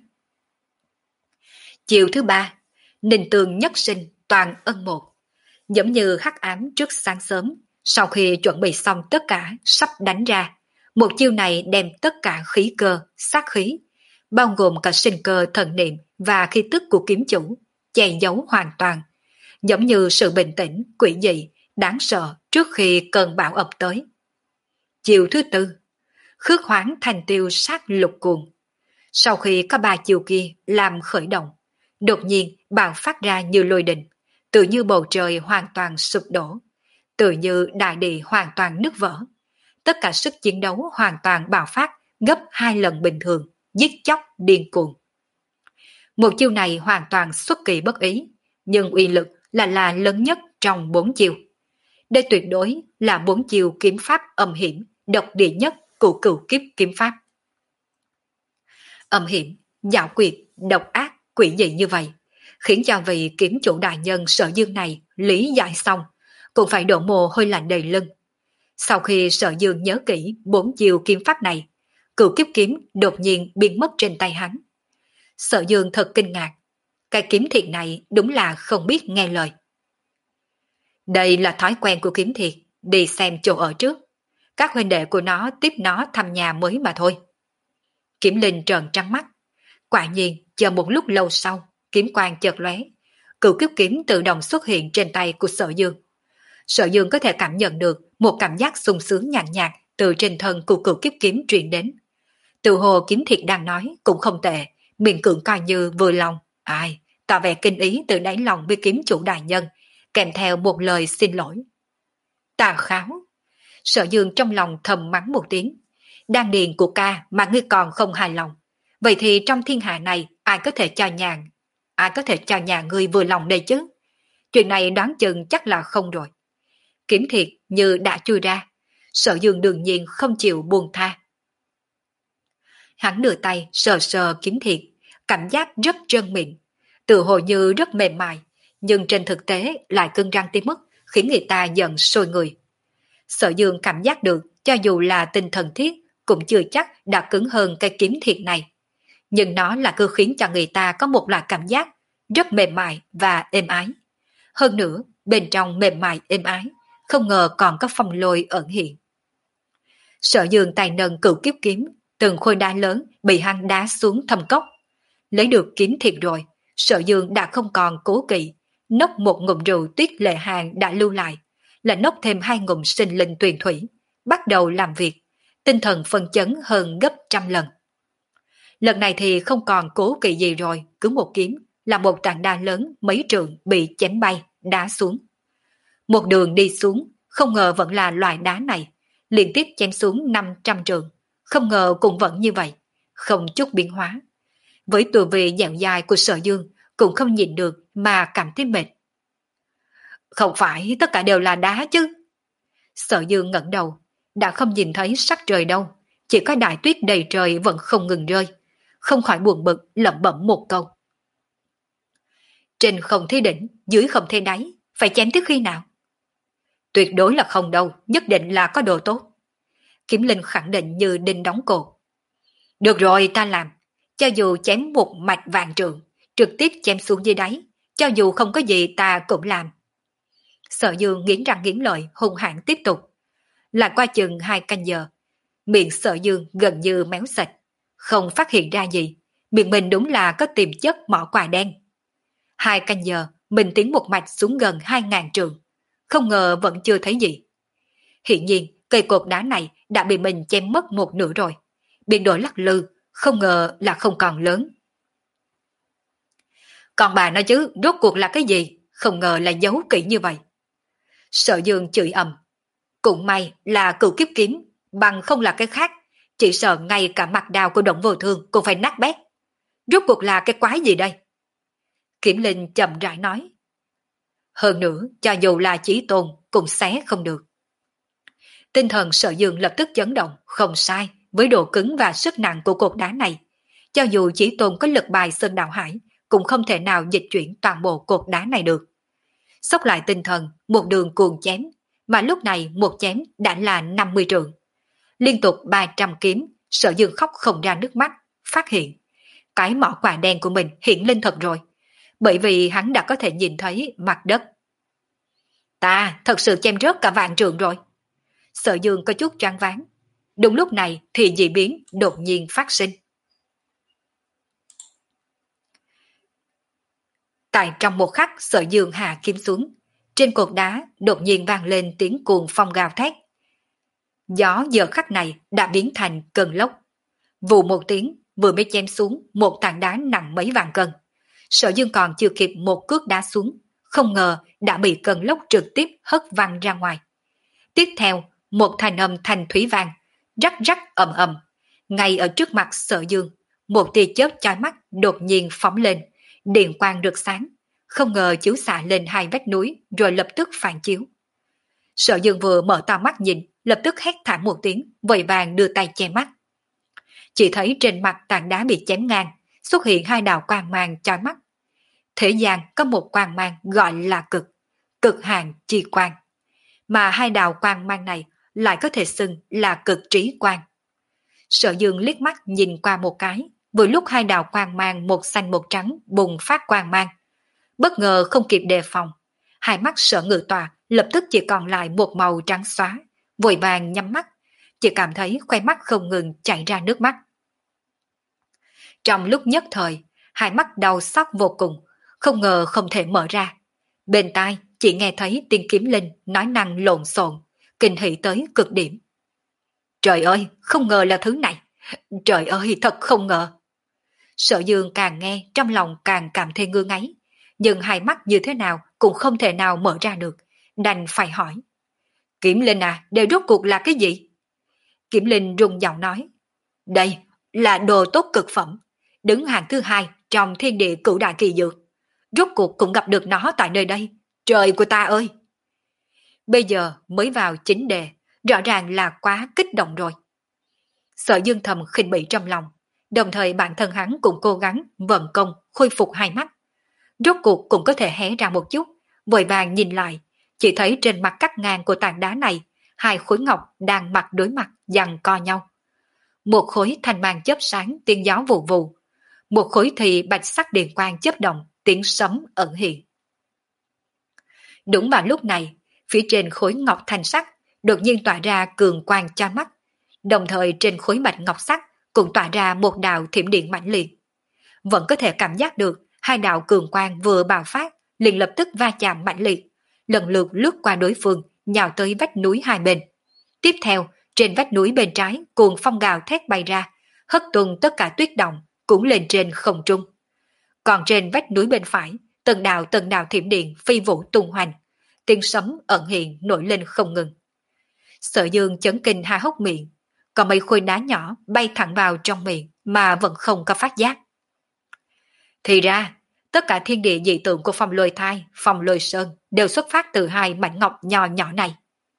Chiều thứ ba, ninh tường nhất sinh toàn ân một. Giống như hắc ám trước sáng sớm, sau khi chuẩn bị xong tất cả sắp đánh ra, một chiêu này đem tất cả khí cơ, sát khí, bao gồm cả sinh cơ thần niệm và khí tức của kiếm chủ, che giấu hoàn toàn, giống như sự bình tĩnh, quỷ dị, đáng sợ trước khi cơn bão ập tới. Chiều thứ tư, khước hoáng thành tiêu sát lục cuồng. Sau khi có ba chiều kia làm khởi động, đột nhiên bạo phát ra như lôi đình, tự như bầu trời hoàn toàn sụp đổ, tự như đại địa hoàn toàn nứt vỡ. Tất cả sức chiến đấu hoàn toàn bạo phát gấp hai lần bình thường, giết chóc điên cuồng. Một chiêu này hoàn toàn xuất kỳ bất ý, nhưng uy lực là là lớn nhất trong bốn chiêu. Đây tuyệt đối là bốn chiêu kiếm pháp âm hiểm, độc địa nhất của cửu kiếp kiếm pháp. Âm hiểm, giảo quyệt, độc ác, quỷ dị như vậy, khiến cho vị kiếm chủ đại nhân Sở Dương này lý giải xong, cũng phải đổ mồ hôi lạnh đầy lưng. Sau khi Sở Dương nhớ kỹ bốn chiều kiếm pháp này, cửu kiếp kiếm đột nhiên biến mất trên tay hắn. Sở Dương thật kinh ngạc, cái kiếm thiệt này đúng là không biết nghe lời. Đây là thói quen của kiếm thiệt, đi xem chỗ ở trước. Các huynh đệ của nó tiếp nó thăm nhà mới mà thôi. Kiếm Linh trợn trắng mắt. Quả nhiên, chờ một lúc lâu sau, kiếm quang chợt lóe, cửu kiếp kiếm tự động xuất hiện trên tay của Sở Dương. Sở Dương có thể cảm nhận được một cảm giác sung sướng nhàn nhạt, nhạt từ trên thân của cửu kiếp kiếm truyền đến. Tự hồ kiếm thiệt đang nói cũng không tệ, miệng cưỡng coi như vừa lòng. Ai, tỏ vẻ kinh ý từ đáy lòng với kiếm chủ đại nhân, kèm theo một lời xin lỗi. Tà kháo. Sở Dương trong lòng thầm mắng một tiếng. Đan điền của ca mà ngươi còn không hài lòng. Vậy thì trong thiên hạ này ai có thể cho nhà, ai có thể cho nhà ngươi vừa lòng đây chứ? Chuyện này đoán chừng chắc là không rồi. Kiếm thiệt như đã chui ra. Sở Dương đương nhiên không chịu buông tha. Hắn đưa tay sờ sờ kiếm thiệt, cảm giác rất trơn mịn, tự hồ như rất mềm mại, nhưng trên thực tế lại cứng rắn tới mức khiến người ta giận sôi người. Sở Dương cảm giác được cho dù là tinh thần thiết cũng chưa chắc đã cứng hơn cái kiếm thiệt này. Nhưng nó là cứ khiến cho người ta có một loại cảm giác rất mềm mại và êm ái. Hơn nữa, bên trong mềm mại êm ái, không ngờ còn có phong lôi ẩn hiện. Sở Dương tay nâng cửu kiếp kiếm, từng khối đá lớn bị hắn đá xuống thâm cốc. Lấy được kiếm thiệt rồi, Sở Dương đã không còn cố kỵ, nốc một ngụm rượu Tuyết Lệ Hàng đã lưu lại, là nốc thêm hai ngụm sinh linh tuyền thủy, bắt đầu làm việc, tinh thần phân chấn hơn gấp trăm lần. Lần này thì không còn cố kỵ gì rồi, cứ một kiếm là một tảng đá lớn mấy trượng bị chém bay, đá xuống. Một đường đi xuống, không ngờ vẫn là loại đá này, liên tiếp chém xuống năm trăm trượng, không ngờ cũng vẫn như vậy, không chút biến hóa. Với tuổi vị dẻo dài của Sở Dương cũng không nhìn được mà cảm thấy mệt. Không phải tất cả đều là đá chứ? Sở Dương ngẩng đầu, đã không nhìn thấy sắc trời đâu, chỉ có đại tuyết đầy trời vẫn không ngừng rơi, không khỏi buồn bực lẩm bẩm một câu. Trên không thấy đỉnh, dưới không thấy đáy, phải chém tới khi nào? Tuyệt đối là không đâu, nhất định là có đồ tốt. Kiếm Linh khẳng định như đinh đóng cột. Được rồi, ta làm. Cho dù chém một mạch vạn trượng, trực tiếp chém xuống dưới đáy, cho dù không có gì ta cũng làm. Sở Dương nghiến răng nghiến lợi, hung hãn tiếp tục. Lại qua chừng hai canh giờ, miệng Sở Dương gần như méo sạch, không phát hiện ra gì, miệng mình đúng là có tiềm chất mỏ quà đen. Hai canh giờ, mình tiến một mạch xuống gần hai ngàn trường, không ngờ vẫn chưa thấy gì. Hiện nhiên, cây cột đá này đã bị mình chém mất một nửa rồi, biến đổi lắc lư, không ngờ là không còn lớn. Còn bà nói chứ, rốt cuộc là cái gì? Không ngờ là giấu kỹ như vậy. Sở Dương chửi ầm. Cũng may là cửu kiếp kiếm, bằng không là cái khác, chỉ sợ ngay cả mặt đào của Động Vô Thương cũng phải nát bét. Rốt cuộc là cái quái gì đây? Kiếm Linh chậm rãi nói. Hơn nữa, cho dù là Chí Tôn cũng xé không được. Tinh thần Sở Dương lập tức chấn động, không sai, với độ cứng và sức nặng của cột đá này. Cho dù Chí Tôn có lực bài Sơn Đạo Hải, cũng không thể nào dịch chuyển toàn bộ cột đá này được. Xốc lại tinh thần, một đường cuồng chém, mà lúc này một chém đã là năm mươi trượng. Liên tục ba trăm kiếm, Sở Dương khóc không ra nước mắt, phát hiện. Cái mỏ quà đen của mình hiện lên thật rồi, bởi vì hắn đã có thể nhìn thấy mặt đất. Ta thật sự chém rớt cả vạn trượng rồi. Sở Dương có chút choáng váng. Đúng lúc này thì dị biến đột nhiên phát sinh. Tại trong một khắc Sở Dương hạ kiếm xuống, trên cột đá đột nhiên vang lên tiếng cuồng phong gào thét. Gió giờ khắc này đã biến thành cơn lốc. Vù một tiếng, vừa mới chém xuống một tảng đá nặng mấy vạn cân. Sở Dương còn chưa kịp một cước đá xuống, không ngờ đã bị cơn lốc trực tiếp hất văng ra ngoài. Tiếp theo, một thanh âm thanh thúy vang, rắc rắc ầm ầm, ngay ở trước mặt Sở Dương, một tia chớp chói mắt đột nhiên phóng lên, điện quang rực sáng, không ngờ chiếu xạ lên hai vách núi rồi lập tức phản chiếu. Sở Dương vừa mở to mắt nhìn, lập tức hét thảm một tiếng, vội vàng đưa tay che mắt. Chỉ thấy trên mặt tảng đá bị chém ngang, xuất hiện hai đạo quang mang chói mắt. Thế gian có một quang mang gọi là cực, cực hạn chi quang, mà hai đạo quang mang này lại có thể xưng là cực trí quang. Sở Dương liếc mắt nhìn qua một cái, vừa lúc hai đạo quang mang một xanh một trắng bùng phát quang mang. Bất ngờ không kịp đề phòng, hai mắt Sở Ngự Tọa lập tức chỉ còn lại một màu trắng xóa, vội vàng nhắm mắt, chỉ cảm thấy khoe mắt không ngừng chảy ra nước mắt. Trong lúc nhất thời, hai mắt đau xót vô cùng, không ngờ không thể mở ra. Bên tai chỉ nghe thấy tiếng Kiếm Linh nói năng lộn xộn, kinh hỉ tới cực điểm. Trời ơi, không ngờ là thứ này. Trời ơi, thật không ngờ. Sở Dương càng nghe trong lòng càng cảm thấy ngứa ngáy, nhưng hai mắt như thế nào cũng không thể nào mở ra được, đành phải hỏi. Kiếm Linh à, đều rốt cuộc là cái gì? Kiếm Linh rung giọng nói. Đây là đồ tốt cực phẩm, đứng hàng thứ hai trong thiên địa cửu đại kỳ dược. Rốt cuộc cũng gặp được nó tại nơi đây. Trời của ta ơi! Bây giờ mới vào chính đề, rõ ràng là quá kích động rồi. Sở Dương thầm khinh bỉ trong lòng, đồng thời bản thân hắn cũng cố gắng vận công khôi phục hai mắt. Rốt cuộc cũng có thể hé ra một chút, vội vàng nhìn lại, chỉ thấy trên mặt cắt ngang của tảng đá này, hai khối ngọc đang mặt đối mặt giằng co nhau. Một khối thanh mang chớp sáng tiếng gió vù vù, một khối thì bạch sắc điện quang chớp động, tiếng sấm ẩn hiện. Đúng vào lúc này, phía trên khối ngọc thanh sắc đột nhiên tỏa ra cường quang cho mắt, đồng thời trên khối bạch ngọc sắc cũng tỏa ra một đạo thiểm điện mãnh liệt. Vẫn có thể cảm giác được hai đạo cường quang vừa bạo phát liền lập tức va chạm mãnh liệt, lần lượt lướt qua đối phương, nhào tới vách núi hai bên. Tiếp theo, trên vách núi bên trái cuồng phong gào thét bay ra, hất tung tất cả tuyết động cũng lên trên không trung. Còn trên vách núi bên phải, từng đạo từng đạo thiểm điện phi vũ tung hoành, tiếng sấm ẩn hiện nổi lên không ngừng. Sở Dương chấn kinh há hốc miệng, còn mấy khối đá nhỏ bay thẳng vào trong miệng mà vẫn không có phát giác. Thì ra, tất cả thiên địa dị tượng của Phong Lôi Thai, Phong Lôi Sơn đều xuất phát từ hai mảnh ngọc nhỏ nhỏ này.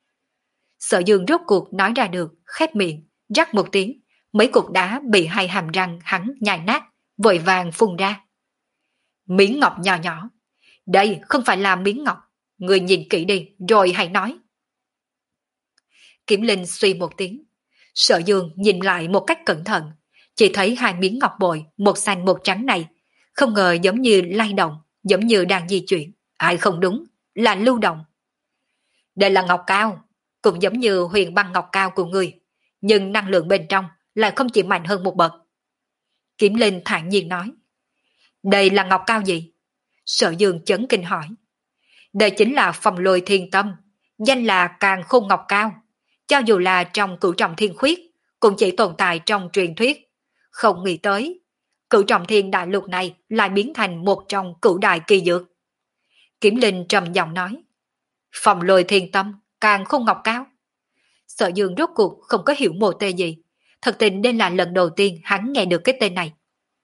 Sở Dương rốt cuộc nói ra được, khép miệng, rắc một tiếng, mấy cục đá bị hai hàm răng hắn nhai nát, vội vàng phun ra. Miếng ngọc nhỏ nhỏ, đây không phải là miếng ngọc, người nhìn kỹ đi rồi hãy nói. Kiếm Linh suy một tiếng, Sở Dương nhìn lại một cách cẩn thận, chỉ thấy hai miếng ngọc bội, một xanh một trắng này, không ngờ giống như lay động, giống như đang di chuyển, ai không đúng, là lưu động. Đây là ngọc cao, cũng giống như huyền băng ngọc cao của người, nhưng năng lượng bên trong lại không chỉ mạnh hơn một bậc. Kiếm Linh thản nhiên nói. Đây là ngọc cao gì? Sở Dương chấn kinh hỏi. Đây chính là Phong Lôi Thiên Tâm, danh là Càn Khôn Ngọc Cao. Cho dù là trong Cửu Trọng Thiên Khuyết, cũng chỉ tồn tại trong truyền thuyết. Không nghĩ tới, Cửu Trọng Thiên Đại Lục này lại biến thành một trong cửu đại kỳ dược. Kiếm Linh trầm giọng nói. Phong Lôi Thiên Tâm, Càn Khôn Ngọc Cao. Sở Dương rốt cuộc không có hiểu mô tê gì. Thật tình đây là lần đầu tiên hắn nghe được cái tên này.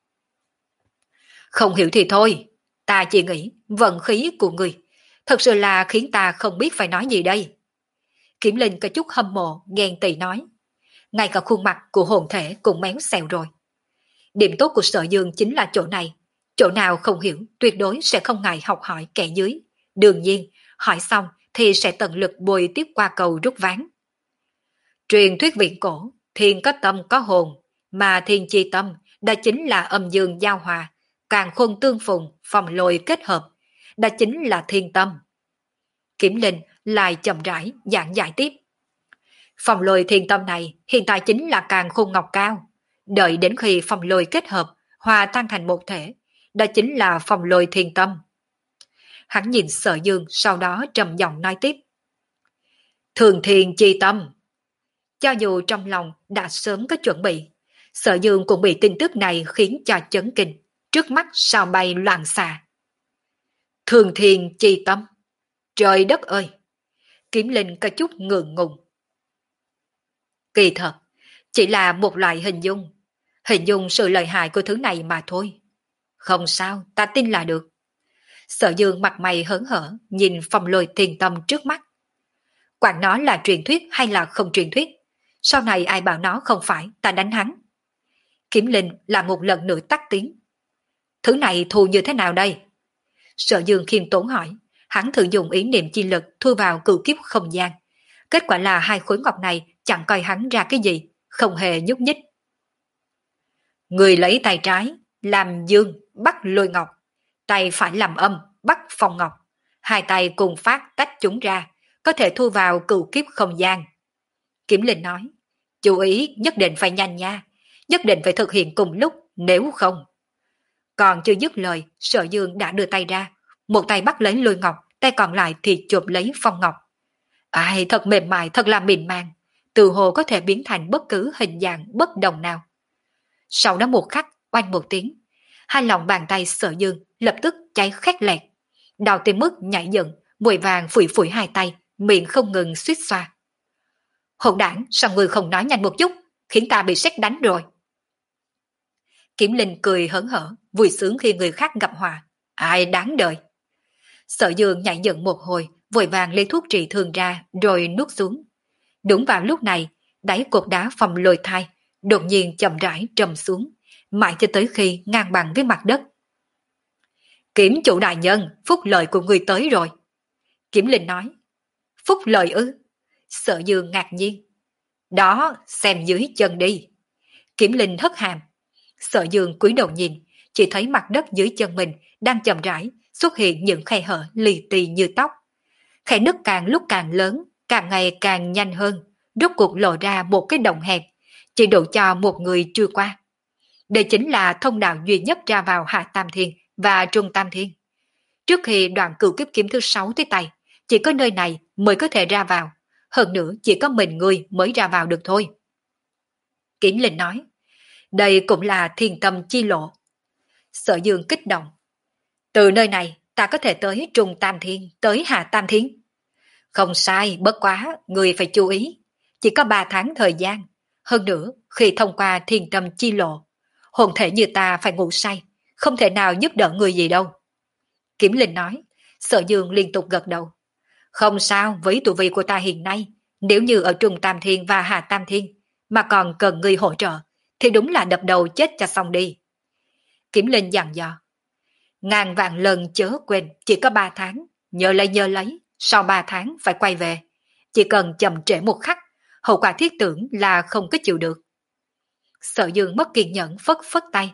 Không hiểu thì thôi, ta chỉ nghĩ vận khí của người thật sự là khiến ta không biết phải nói gì đây. Kiếm Linh có chút hâm mộ, ghen tị nói. Ngay cả khuôn mặt của hồn thể cũng méo xẹo rồi. Điểm tốt của Sở Dương chính là chỗ này. Chỗ nào không hiểu tuyệt đối sẽ không ngại học hỏi kẻ dưới. Đương nhiên, hỏi xong thì sẽ tận lực bồi tiếp qua cầu rút ván. Truyền thuyết viễn cổ, thiên có tâm có hồn, mà thiên chi tâm đó chính là âm dương giao hòa, càn khôn tương phùng, phong lôi kết hợp, đó chính là thiên tâm. Kiếm Linh lại chậm rãi giảng giải tiếp. Phong lôi thiên tâm này hiện tại chính là càn khôn ngọc cao, đợi đến khi phong lôi kết hợp, hòa tan thành một thể, đó chính là phong lôi thiên tâm. Hắn nhìn Sở Dương, sau đó trầm giọng nói tiếp. Thường thiên chi tâm. Cho dù trong lòng đã sớm có chuẩn bị, Sở Dương cũng bị tin tức này khiến cho chấn kinh, trước mắt sao bay loạn xạ. Thường thiên chi tâm. Trời đất ơi! Kiếm Linh có chút ngượng ngùng. Kỳ thật, chỉ là một loại hình dung, hình dung sự lợi hại của thứ này mà thôi. Không sao, ta tin là được. Sở Dương mặt mày hớn hở, nhìn phong lôi thiên tâm trước mắt. Quản nó là truyền thuyết hay là không truyền thuyết, sau này ai bảo nó không phải, ta đánh hắn. Kiếm Linh là một lần nữa tắt tiếng, Thứ này thu như thế nào đây? Sở Dương khiêm tốn hỏi, hắn thử dùng ý niệm chi lực thu vào cửu kiếp không gian. Kết quả là hai khối ngọc này chẳng coi hắn ra cái gì, không hề nhúc nhích. Người lấy tay trái, làm dương, bắt lôi ngọc. Tay phải làm âm, bắt phong ngọc. Hai tay cùng phát tách chúng ra, có thể thu vào cửu kiếp không gian. Kiểm Linh nói, chú ý nhất định phải nhanh nha, nhất định phải thực hiện cùng lúc, nếu không. Còn chưa dứt lời, Sở Dương đã đưa tay ra, một tay bắt lấy lôi ngọc, tay còn lại thì chụp lấy phong ngọc. Ai, thật mềm mại, thật là mịn màng, từ hồ có thể biến thành bất cứ hình dạng bất đồng nào. Sau đó một khắc, oanh một tiếng, hai lòng bàn tay Sở Dương lập tức cháy khét lẹt. Đào tim mức nhảy dựng, vội vàng phủi phủi hai tay, miệng không ngừng suýt xoa. Hỗn đảng, sao người không nói nhanh một chút, khiến ta bị sét đánh rồi. Kiểm Linh cười hớn hở, vui sướng khi người khác gặp họa. Ai đáng đời. Sở Dương nhảy dựng một hồi, vội vàng lấy thuốc trị thương ra, rồi nuốt xuống. Đúng vào lúc này, đáy cột đá phòng lôi thai, đột nhiên chậm rãi trầm xuống, mãi cho tới khi ngang bằng với mặt đất. Kiểm chủ đại nhân, phúc lợi của người tới rồi. Kiểm Linh nói. Phúc lợi ư? Sở Dương ngạc nhiên. Đó, xem dưới chân đi. Kiểm Linh hất hàm. Sở Dương cúi đầu nhìn, chỉ thấy mặt đất dưới chân mình đang chậm rãi xuất hiện những khe hở lì tì như tóc. Khe nứt càng lúc càng lớn, càng ngày càng nhanh hơn, rốt cuộc lộ ra một cái động hẹp, chỉ đủ cho một người trôi qua. Đây chính là thông đạo duy nhất ra vào Hạ Tam Thiên và Trung Tam Thiên. Trước khi đoạn cửu kiếp kiếm thứ sáu tới tay, chỉ có nơi này mới có thể ra vào, hơn nữa chỉ có mình người mới ra vào được thôi. Kiểm Linh nói, đây cũng là thiên tâm chi lộ. Sở Dương kích động. Từ nơi này ta có thể tới Trung Tam Thiên, tới Hạ Tam Thiên. Không sai, bất quá, người phải chú ý. Chỉ có ba tháng thời gian. Hơn nữa, khi thông qua thiên tâm chi lộ, hồn thể như ta phải ngủ say, không thể nào giúp đỡ người gì đâu. Kiểm Linh nói, Sở Dương liên tục gật đầu. Không sao, với tu vi của ta hiện nay, nếu như ở Trung Tam Thiên và Hạ Tam Thiên, mà còn cần người hỗ trợ, thì đúng là đập đầu chết cho xong đi. Kiểm Linh dặn dò. Ngàn vạn lần chớ quên, chỉ có ba tháng, nhớ lấy nhớ lấy, sau ba tháng phải quay về. Chỉ cần chậm trễ một khắc, hậu quả thiết tưởng là không có chịu được. Sở Dương mất kiên nhẫn phất phất tay.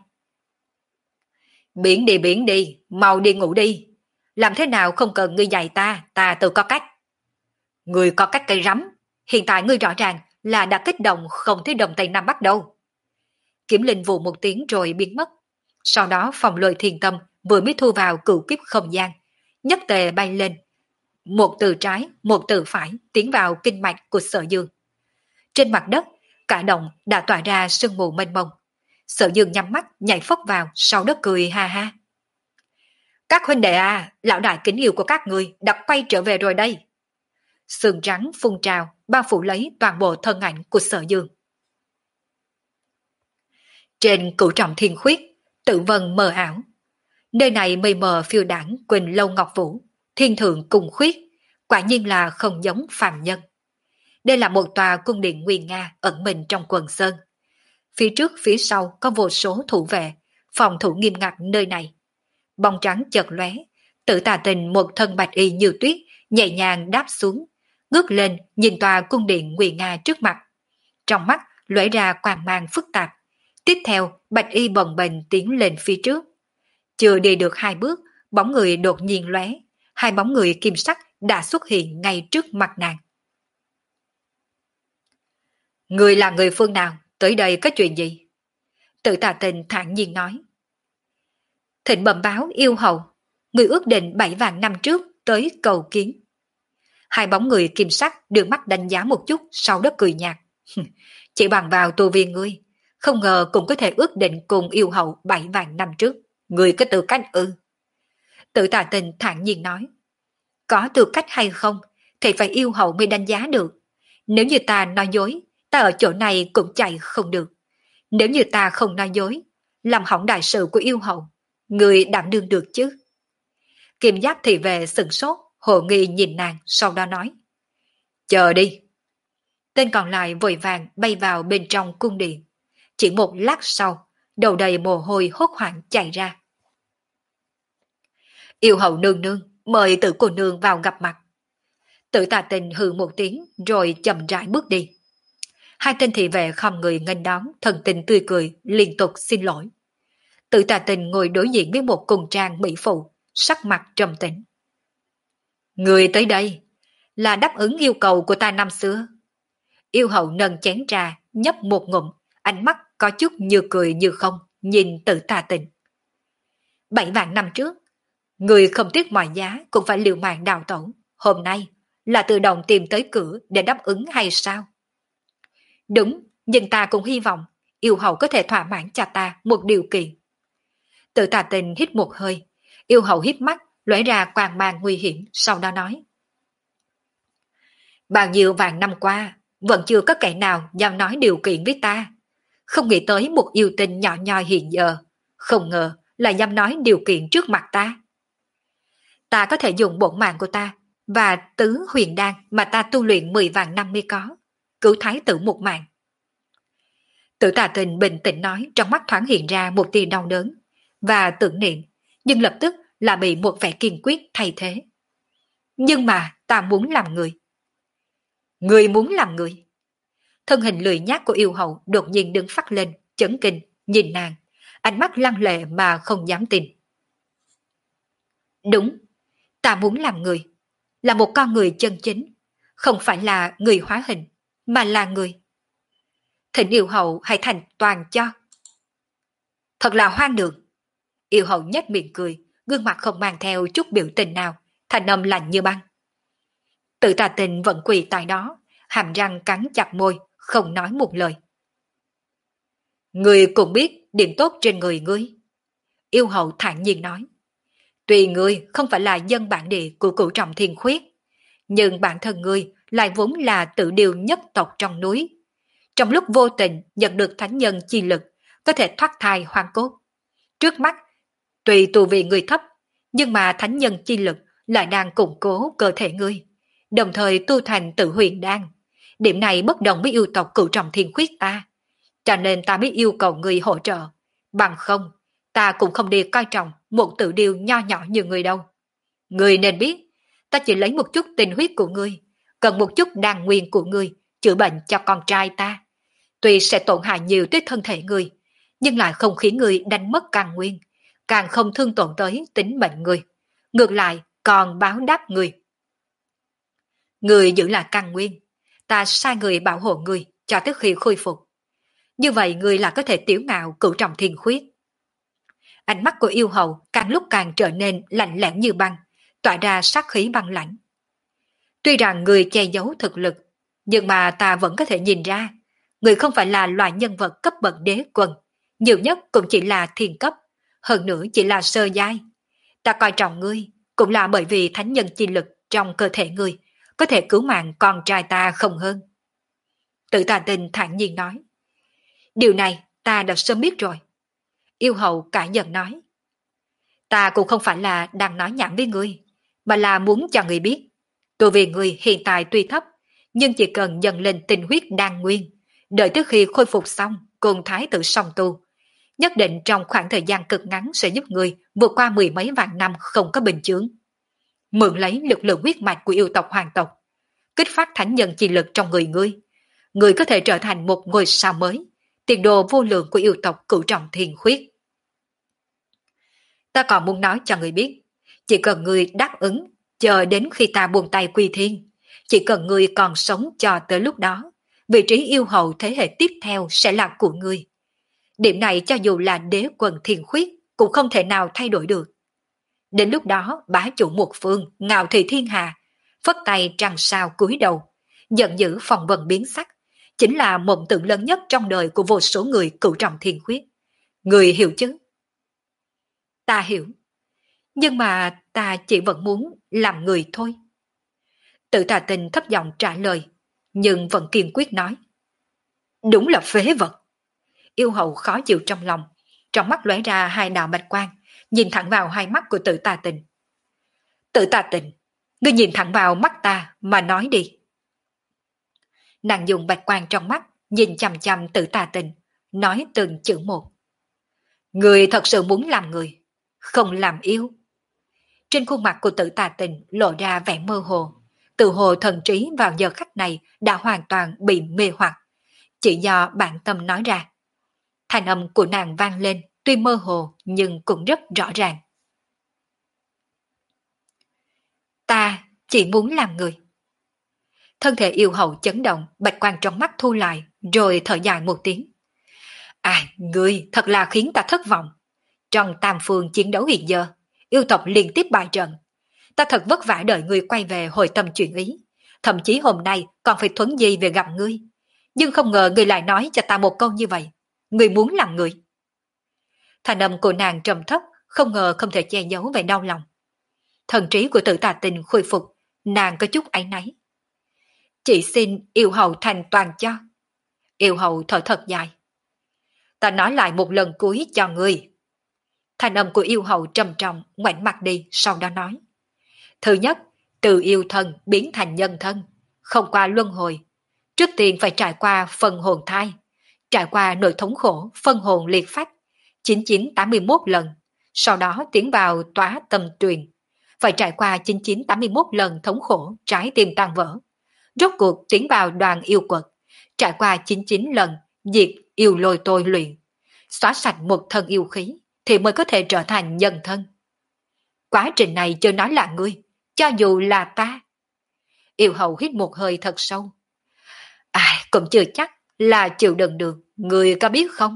Biển đi biển đi, mau đi ngủ đi. Làm thế nào không cần ngươi dạy ta, ta tự có cách. Ngươi có cách cây rắm, hiện tại ngươi rõ ràng là đã kích động không thấy đồng Tây Nam Bắc đâu. Kiểm Linh vù một tiếng rồi biến mất. Sau đó phòng lôi thiền tâm vừa mới thu vào cửu kiếp không gian, nhất tề bay lên. Một từ trái, một từ phải tiến vào kinh mạch của Sở Dương. Trên mặt đất, cả động đã tỏa ra sương mù mênh mông. Sở Dương nhắm mắt nhảy phóc vào, sau đó cười ha ha. Các huynh đệ à, lão đại kính yêu của các người đã quay trở về rồi đây. Sương trắng phun trào, bao phủ lấy toàn bộ thân ảnh của Sở Dương. Trên cửu trọng thiên khuyết, tự vân mờ ảo. Nơi này mây mờ phiêu đảng Quỳnh Lâu Ngọc Vũ, thiên thượng cùng khuyết, quả nhiên là không giống phàm nhân. Đây là một tòa cung điện nguy nga ẩn mình trong quần sơn. Phía trước phía sau có vô số thủ vệ, phòng thủ nghiêm ngặt nơi này. Bóng trắng chợt lóe, Tự Tà Tình một thân bạch y như tuyết, nhẹ nhàng đáp xuống, ngước lên nhìn tòa cung điện nguy nga trước mặt. Trong mắt lóe ra quang mang phức tạp. Tiếp theo, bạch y bồng bềnh tiến lên phía trước. Chưa đi được hai bước, bóng người đột nhiên lóe, hai bóng người kim sắc đã xuất hiện ngay trước mặt nàng. Người là người phương nào? Tới đây có chuyện gì? Tự Tà Tình thản nhiên nói. Thịnh bẩm báo yêu hậu, người ước định bảy vạn năm trước tới cầu kiến. Hai bóng người kim sắc đưa mắt đánh giá một chút, sau đó cười nhạt. Chỉ bằng vào tu vi ngươi, không ngờ cũng có thể ước định cùng yêu hậu bảy vạn năm trước. Ngươi có tư cách ư? Tự Tà Tình thản nhiên nói. Có tư cách hay không thì phải yêu hậu mới đánh giá được. Nếu như ta nói dối, ta ở chỗ này cũng chạy không được. Nếu như ta không nói dối, làm hỏng đại sự của yêu hậu, người đảm đương được chứ? Kim Giáp thì về sừng sốt, hồ nghi nhìn nàng, sau đó nói. Chờ đi. Tên còn lại vội vàng bay vào bên trong cung điện. Chỉ một lát sau, đầu đầy mồ hôi hốt hoảng chạy ra. Yêu hậu nương nương, mời Tử cô nương vào gặp mặt. Tử Tà Tình hừ một tiếng rồi chậm rãi bước đi. Hai tên thị vệ không người nghênh đón, thần tình tươi cười, liên tục xin lỗi. Tử Tà Tình ngồi đối diện với một cùng trang mỹ phụ, sắc mặt trầm tĩnh. Người tới đây là đáp ứng yêu cầu của ta năm xưa. Yêu hậu nâng chén trà, nhấp một ngụm, ánh mắt có chút như cười như không, nhìn Tử Tà Tình. Bảy vạn năm trước, người không tiếc mọi giá cũng phải liều mạng đào tẩu. Hôm nay là tự động tìm tới cửa để đáp ứng hay sao? Đúng, nhưng ta cũng hy vọng yêu hậu có thể thỏa mãn cho ta một điều kiện. Tử Tà Tình hít một hơi, yêu hậu hít mắt, lóe ra quang mang nguy hiểm, sau đó nói. Bao nhiêu vạn năm qua, vẫn chưa có kẻ nào dám nói điều kiện với ta. Không nghĩ tới một yêu tinh nhỏ nhoi hiện giờ, không ngờ là dám nói điều kiện trước mặt ta. Ta có thể dùng bổn mạng của ta và tứ huyền đan mà ta tu luyện mười vạn năm mới có, cứu thái tử một mạng. Tử Tà Tình bình tĩnh nói, trong mắt thoáng hiện ra một tia đau đớn và tưởng niệm, nhưng lập tức là bị một vẻ kiên quyết thay thế. Nhưng mà ta muốn làm người. Người muốn làm người. Thân hình lười nhác của yêu hậu đột nhiên đứng phát lên, chấn kinh, nhìn nàng, ánh mắt lăng lệ mà không dám tin. Đúng, ta muốn làm người, là một con người chân chính, không phải là người hóa hình, mà là người. Thỉnh yêu hậu hãy thành toàn cho. Thật là hoang đường. Yêu hậu nhếch miệng cười, gương mặt không mang theo chút biểu tình nào, thanh âm lạnh như băng. Tử Tà Tình vẫn quỳ tại đó, hàm răng cắn chặt môi, không nói một lời. Ngươi cũng biết điểm tốt trên người ngươi. Yêu hậu thản nhiên nói. Tuy ngươi không phải là dân bản địa của cửu trọng thiên khuyết, nhưng bản thân ngươi lại vốn là tự điều nhất tộc trong núi. Trong lúc vô tình nhận được thánh nhân chi lực, có thể thoát thai hoang cốt. Trước mắt, tuy tu vi ngươi thấp, nhưng mà thánh nhân chi lực lại đang củng cố cơ thể ngươi, đồng thời tu thành tự huyền đan. Điểm này bất đồng với yêu tộc cửu trọng thiên khuyết ta, cho nên ta mới yêu cầu ngươi hỗ trợ. Bằng không, ta cũng không đi coi trọng một tự điều nho nhỏ như ngươi đâu. Ngươi nên biết, ta chỉ lấy một chút tinh huyết của ngươi, cần một chút đan nguyên của ngươi, chữa bệnh cho con trai ta. Tuy sẽ tổn hại nhiều tới thân thể ngươi, nhưng lại không khiến ngươi đánh mất căn nguyên, càng không thương tổn tới tính mệnh ngươi. Ngược lại, còn báo đáp ngươi. Ngươi giữ lại căn nguyên, ta sai người bảo hộ ngươi cho tới khi khôi phục. Như vậy ngươi là có thể tiểu ngạo cửu trọng thiên khuyết. Ánh mắt của yêu hậu càng lúc càng trở nên lạnh lẽo như băng, tỏa ra sát khí băng lãnh. Tuy rằng người che giấu thực lực, nhưng mà ta vẫn có thể nhìn ra, người không phải là loại nhân vật cấp bậc đế quân, nhiều nhất cũng chỉ là thiên cấp, hơn nữa chỉ là sơ giai. Ta coi trọng ngươi, cũng là bởi vì thánh nhân chi lực trong cơ thể ngươi, có thể cứu mạng con trai ta không hơn. Tử Tà Tình thản nhiên nói. Điều này ta đã sớm biết rồi. Yêu hậu cả giận nói. Ta cũng không phải là đang nói nhảm với ngươi, mà là muốn cho ngươi biết. Tu vi ngươi hiện tại tuy thấp, nhưng chỉ cần dần lên tinh huyết đan nguyên, đợi tới khi khôi phục xong cùng thái tử song tu, nhất định trong khoảng thời gian cực ngắn sẽ giúp ngươi vượt qua mười mấy vạn năm không có bình chướng. Mượn lấy lực lượng huyết mạch của yêu tộc hoàng tộc, kích phát thánh nhân chi lực trong người ngươi, ngươi có thể trở thành một ngôi sao mới, tiền đồ vô lượng của yêu tộc cửu trọng thiên khuyết. Ta còn muốn nói cho ngươi biết, chỉ cần ngươi đáp ứng, chờ đến khi ta buông tay quy thiên, chỉ cần ngươi còn sống cho tới lúc đó, vị trí yêu hậu thế hệ tiếp theo sẽ là của ngươi. Điểm này cho dù là đế quân thiên khuyết cũng không thể nào thay đổi được. Đến lúc đó bá chủ một phương, ngạo thị thiên hạ, phất tay trăng sao cúi đầu, giận dữ phòng vần biến sắc, chính là mộng tưởng lớn nhất trong đời của vô số người cửu trọng thiên khuyết. Người hiểu chứ? Ta hiểu. Nhưng mà ta chỉ vẫn muốn làm người thôi. Tử Tà Tình thấp giọng trả lời, nhưng vẫn kiên quyết nói. Đúng là phế vật. Yêu hậu khó chịu trong lòng, trong mắt lóe ra hai đạo bạch quang, nhìn thẳng vào hai mắt của Tử Tà Tình. Tử Tà Tình, ngươi nhìn thẳng vào mắt ta mà nói đi. Nàng dùng bạch quang trong mắt, nhìn chằm chằm Tử Tà Tình, nói từng chữ một. Ngươi thật sự muốn làm người, không làm yêu. trên khuôn mặt của Tử Tà Tình lộ ra vẻ mơ hồ. Tự hồ thần trí vào giờ khắc này đã hoàn toàn bị mê hoặc, chỉ do bản tâm nói ra. Thanh âm của nàng vang lên, tuy mơ hồ nhưng cũng rất rõ ràng. Ta chỉ muốn làm người. Thân thể yêu hậu chấn động, bạch quang trong mắt thu lại, rồi thở dài một tiếng. À, ngươi thật là khiến ta thất vọng. Trong tam phương chiến đấu hiện giờ, yêu tộc liên tiếp bại trận. Ta thật vất vả đợi ngươi quay về hồi tâm chuyển ý. Thậm chí hôm nay còn phải thuấn di về gặp ngươi. Nhưng không ngờ ngươi lại nói cho ta một câu như vậy. Ngươi muốn làm người. Thanh âm của nàng trầm thấp, không ngờ không thể che giấu vẻ đau lòng. Thần trí của Tử Tà Tình khôi phục, nàng có chút áy náy. Chỉ xin yêu hậu thành toàn cho. Yêu hậu thở thật dài. Ta nói lại một lần cuối cho ngươi. Thanh âm của yêu hậu trầm trọng, ngoảnh mặt đi, sau đó nói. Thứ nhất, từ yêu thân biến thành nhân thân, không qua luân hồi. Trước tiên phải trải qua phân hồn thai, trải qua nỗi thống khổ phân hồn liệt phách chín nghìn chín trăm tám mươi mốt lần, sau đó tiến vào tóa tâm tuyền, phải trải qua chín nghìn chín trăm tám mươi mốt lần thống khổ trái tim tan vỡ. Rốt cuộc tiến vào đoàn yêu quật, trải qua chín mươi chín lần diệt yêu lôi tôi luyện, xóa sạch một thân yêu khí thì mới có thể trở thành nhân thân. Quá trình này chưa nói là ngươi, cho dù là ta. Yêu hậu hít một hơi thật sâu. Ai cũng chưa chắc là chịu đựng được, ngươi có biết không?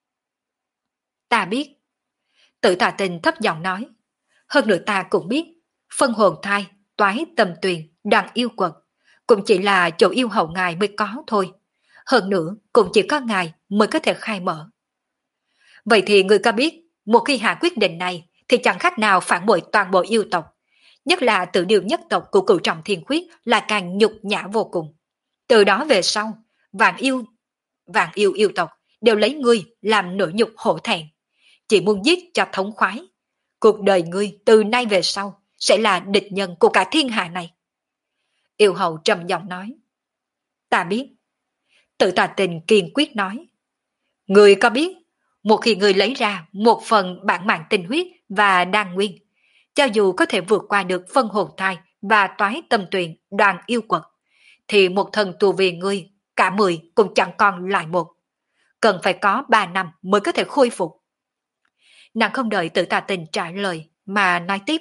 Ta biết. Tử Tà Tình thấp giọng nói. Hơn nữa ta cũng biết, phân hồn thai, toái tâm tuyền, đoàn yêu quật, cũng chỉ là chỗ yêu hậu ngài mới có thôi. Hơn nữa, cũng chỉ có ngài mới có thể khai mở. Vậy thì ngươi có biết, một khi hạ quyết định này, thì chẳng khác nào phản bội toàn bộ yêu tộc. Nhất là tự điều nhất tộc của cửu trọng thiên khuyết là càng nhục nhã vô cùng. Từ đó về sau, vạn yêu, vạn yêu yêu tộc đều lấy ngươi làm nỗi nhục hổ thẹn. Chỉ muốn giết cho thống khoái. Cuộc đời ngươi từ nay về sau sẽ là địch nhân của cả thiên hạ này. Yêu hậu trầm giọng nói. Ta biết. Tử Tà Tình kiên quyết nói. Ngươi có biết, một khi ngươi lấy ra một phần bản mạng tinh huyết và đan nguyên, cho dù có thể vượt qua được phân hồn thai và toái tâm tuyền đoàn yêu quật, thì một thần tù vì ngươi, cả mười cũng chẳng còn lại một. Cần phải có ba năm mới có thể khôi phục. Nàng không đợi Tử Tà Tình trả lời mà nói tiếp.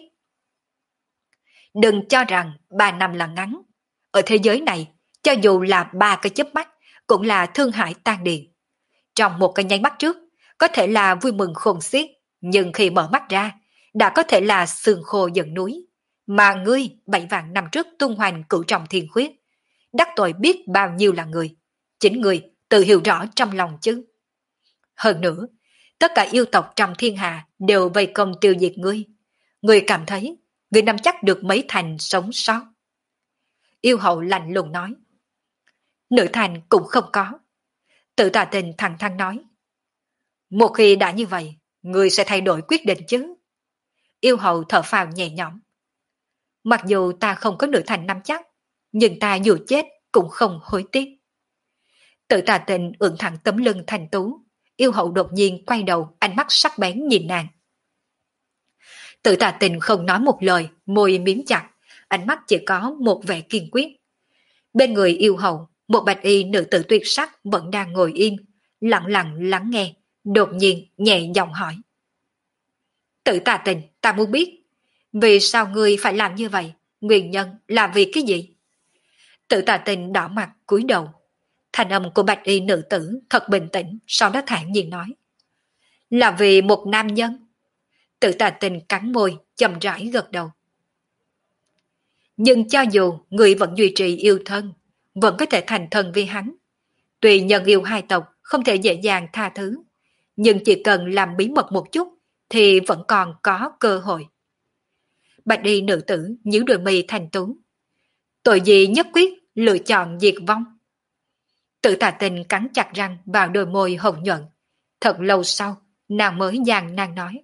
Đừng cho rằng ba năm là ngắn. Ở thế giới này, cho dù là ba cái chớp mắt, cũng là thương hại tan điền. Trong một cái nháy mắt trước, có thể là vui mừng khôn xiết, nhưng khi mở mắt ra, đã có thể là sương khô dần núi. Mà ngươi bảy vạn năm trước tung hoành cửu trọng thiên khuyết, đắc tội biết bao nhiêu là người. Chính ngươi tự hiểu rõ trong lòng chứ. Hơn nữa, tất cả yêu tộc trong thiên hạ đều vây công tiêu diệt ngươi. Ngươi cảm thấy ngươi nắm chắc được mấy thành sống sót. Yêu hậu lạnh lùng nói. Nữ thành cũng không có. Tử Tà Tình thẳng thắn nói. Một khi đã như vậy, ngươi sẽ thay đổi quyết định chứ. Yêu hậu thở phào nhẹ nhõm. Mặc dù ta không có nữ thành nắm chắc, nhưng ta dù chết cũng không hối tiếc. Tử Tà Tình ưỡn thẳng tấm lưng thành tú. Yêu hậu đột nhiên quay đầu, ánh mắt sắc bén nhìn nàng. Tử Tà Tình không nói một lời, môi miếm chặt, ánh mắt chỉ có một vẻ kiên quyết. Bên người yêu hậu, một bạch y nữ tử tuyệt sắc vẫn đang ngồi im, lặng lặng lắng nghe, đột nhiên nhẹ giọng hỏi. Tử Tà Tình, ta muốn biết, vì sao ngươi phải làm như vậy? Nguyên nhân là vì cái gì? Tử Tà Tình đỏ mặt cúi đầu. Thanh âm của bạch y nữ tử thật bình tĩnh, sau đó thản nhiên nói. Là vì một nam nhân. Tử Tà Tình cắn môi, chậm rãi gật đầu. Nhưng cho dù người vẫn duy trì yêu thân, vẫn có thể thành thân vì hắn. Tuy nhân yêu hai tộc không thể dễ dàng tha thứ, nhưng chỉ cần làm bí mật một chút thì vẫn còn có cơ hội. Bạch y nữ tử nhíu đôi mi thành tú. Tội gì nhất quyết lựa chọn diệt vong. Tử Tà Tình cắn chặt răng vào đôi môi hồng nhuận. Thật lâu sau, nàng mới giàn nàng nói.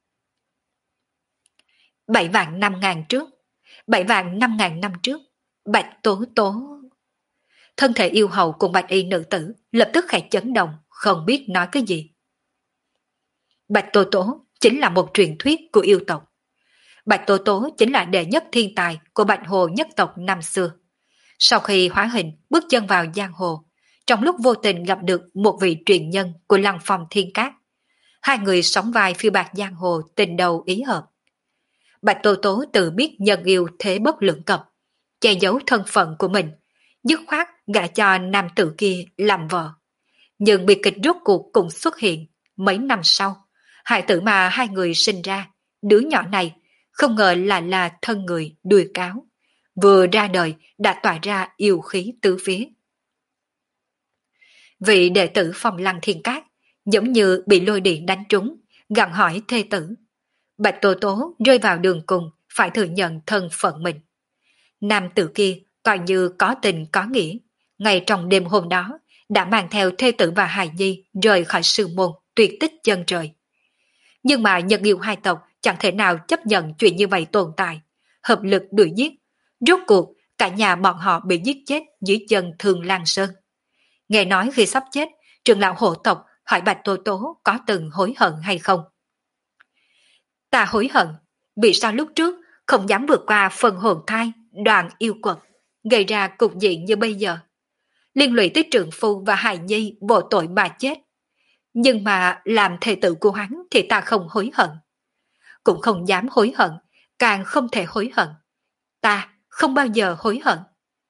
Bảy vạn năm ngàn trước, bảy vạn năm ngàn năm trước, Bạch Tố Tố. Thân thể yêu hầu cùng bạch y nữ tử lập tức khẽ chấn động, không biết nói cái gì. Bạch Tố Tố chính là một truyền thuyết của yêu tộc. Bạch Tố Tố chính là đệ nhất thiên tài của Bạch Hồ nhất tộc năm xưa. Sau khi hóa hình bước chân vào giang hồ, trong lúc vô tình gặp được một vị truyền nhân của Lăng Phong Thiên Cát, hai người sóng vai phiêu bạt giang hồ tình đầu ý hợp. Bạch Tố Tố tự biết nhân yêu thế bất lưỡng cập, che giấu thân phận của mình, dứt khoát gả cho nam tử kia làm vợ. Nhưng bi kịch rốt cuộc cũng xuất hiện. Mấy năm sau, hài tử mà hai người sinh ra, đứa nhỏ này không ngờ là là thân người đuôi cáo, vừa ra đời đã tỏa ra yêu khí tứ phía. Vị đệ tử Phong Lăng Thiên Cát giống như bị lôi điện đánh trúng, gặng hỏi thê tử. Bạch Tố Tố rơi vào đường cùng, phải thừa nhận thân phận mình. Nam tử kia coi như có tình có nghĩa, ngay trong đêm hôm đó đã mang theo thê tử và hài nhi rời khỏi sư môn tuyệt tích chân trời. Nhưng mà nhân yêu hai tộc chẳng thể nào chấp nhận chuyện như vậy tồn tại, hợp lực đuổi giết. Rốt cuộc cả nhà bọn họ bị giết chết dưới chân Thương Lan Sơn. Nghe nói khi sắp chết, trưởng lão hộ tộc hỏi Bạch Tố Tố có từng hối hận hay không. Ta hối hận, vì sao lúc trước không dám vượt qua phần hồn thai, đoàn yêu quật, gây ra cục diện như bây giờ. Liên lụy tới trượng phu và hài nhi vô tội mà chết. Nhưng mà làm thê tử của hắn thì ta không hối hận. Cũng không dám hối hận, càng không thể hối hận. Ta không bao giờ hối hận.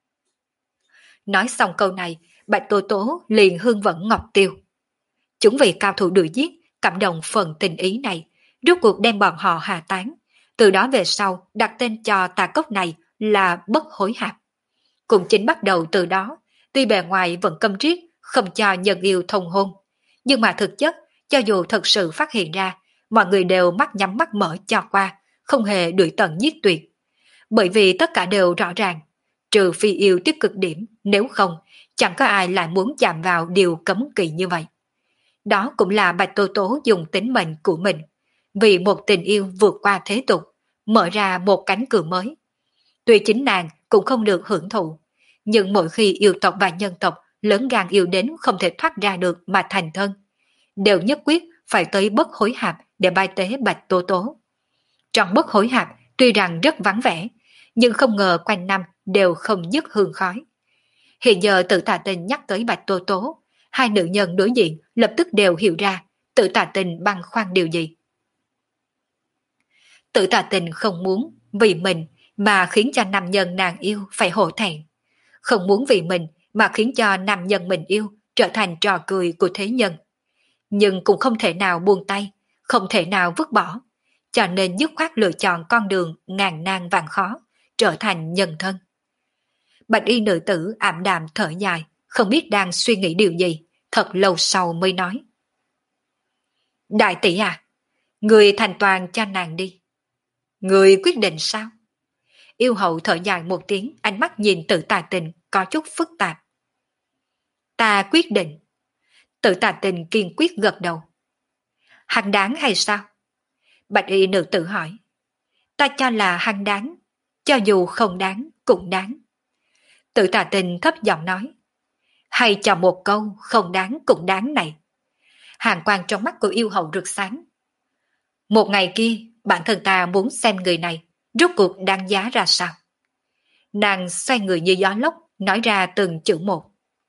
Nói xong câu này, Bạch Tố Tố liền hương vẫn ngọc tiêu. Chúng vì cao thủ đuổi giết, cảm động phần tình ý này, rốt cuộc đem bọn họ hạ tán. Từ đó về sau đặt tên cho tà cốc này là bất hối hạp. Cũng chính bắt đầu từ đó, tuy bề ngoài vẫn câm triết, không cho nhân yêu thông hôn. Nhưng mà thực chất, cho dù thật sự phát hiện ra, mọi người đều mắt nhắm mắt mở cho qua, không hề đuổi tận giết tuyệt. Bởi vì tất cả đều rõ ràng, trừ phi yêu tới cực điểm, nếu không, chẳng có ai lại muốn chạm vào điều cấm kỵ như vậy. Đó cũng là Bạch Tố Tố dùng tính mệnh của mình, vì một tình yêu vượt qua thế tục, mở ra một cánh cửa mới. Tuy chính nàng cũng không được hưởng thụ, nhưng mỗi khi yêu tộc và nhân tộc lớn gan yêu đến không thể thoát ra được mà thành thân, đều nhất quyết phải tới bất hối hạp để bài tế Bạch Tố Tố. Trong bất hối hạp tuy rằng rất vắng vẻ, nhưng không ngờ quanh năm đều không dứt hương khói. Hiện giờ Tử Tà Tình nhắc tới Bạch Tố Tố, hai nữ nhân đối diện lập tức đều hiểu ra Tử Tà Tình băn khoăn điều gì. Tử Tà Tình không muốn vì mình mà khiến cho nam nhân nàng yêu phải hổ thẹn, không muốn vì mình mà khiến cho nam nhân mình yêu trở thành trò cười của thế nhân. Nhưng cũng không thể nào buông tay, không thể nào vứt bỏ, cho nên dứt khoát lựa chọn con đường ngàn nan vạn khó, trở thành nhân thân. Bạch y nữ tử ảm đạm thở dài, không biết đang suy nghĩ điều gì, thật lâu sau mới nói. Đại tỷ à, người thành toàn cho nàng đi. Người quyết định sao? Yêu hậu thở dài một tiếng, ánh mắt nhìn Tử Tà Tình có chút phức tạp. Ta quyết định. Tử Tà Tình kiên quyết gật đầu. Hắn đáng hay sao? Bạch y nữ tử hỏi. Ta cho là hắn đáng, cho dù không đáng cũng đáng. Tử Tà Tình thấp giọng nói. Hay cho một câu không đáng cũng đáng này. Hàn quang trong mắt của yêu hậu rực sáng. Một ngày kia, bản thân ta muốn xem người này rốt cuộc đáng giá ra sao. Nàng xoay người như gió lốc, nói ra từng chữ một.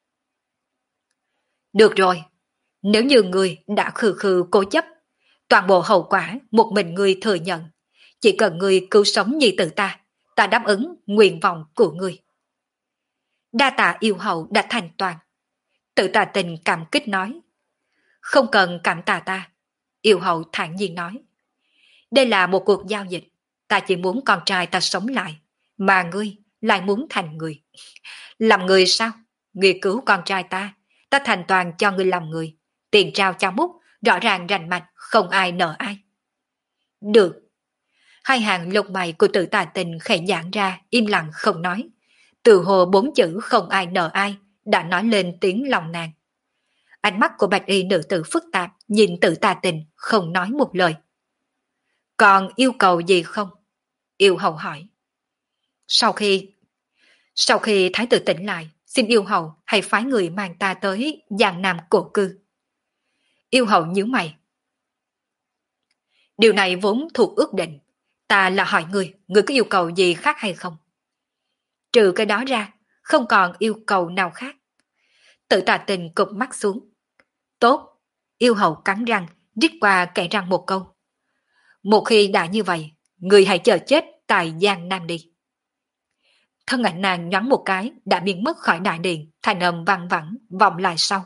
Được rồi, nếu như người đã khư khư cố chấp, toàn bộ hậu quả một mình người thừa nhận. Chỉ cần người cứu sống nhi tử ta, ta đáp ứng nguyện vọng của người. Đa tạ yêu hậu đã thành toàn. Tử Tà Tình cảm kích nói. Không cần cảm tạ ta. Yêu hậu thản nhiên nói. Đây là một cuộc giao dịch. Ta chỉ muốn con trai ta sống lại, mà ngươi lại muốn thành người. Làm người sao? Ngươi cứu con trai ta, ta thành toàn cho ngươi làm người. Tiền trao cho múc, rõ ràng rành mạch, không ai nợ ai. Được. Hai hàng lông mày của Tử Tà Tình khẽ giãn ra, im lặng không nói. Từ hồ bốn chữ không ai nợ ai đã nói lên tiếng lòng nàng. Ánh mắt của bạch y nữ tử phức tạp nhìn Tử Tà Tình không nói một lời. Còn yêu cầu gì không? Yêu hậu hỏi. Sau khi Sau khi thái tử tỉnh lại, xin yêu hậu hãy phái người mang ta tới Giang Nam cổ cư. Yêu hậu nhíu mày. Điều này vốn thuộc ước định, Ta là hỏi người, người có yêu cầu gì khác hay không? Trừ cái đó ra, không còn yêu cầu nào khác. Tự Tà Tình cụp mắt xuống. Tốt, yêu hầu cắn răng, rít qua kẻ răng một câu. Một khi đã như vậy, người hãy chờ chết tại Giang Nam đi. Thân ảnh nàng nhoáng một cái đã biến mất khỏi đại điện, thanh âm văng vẳng vọng lại sau.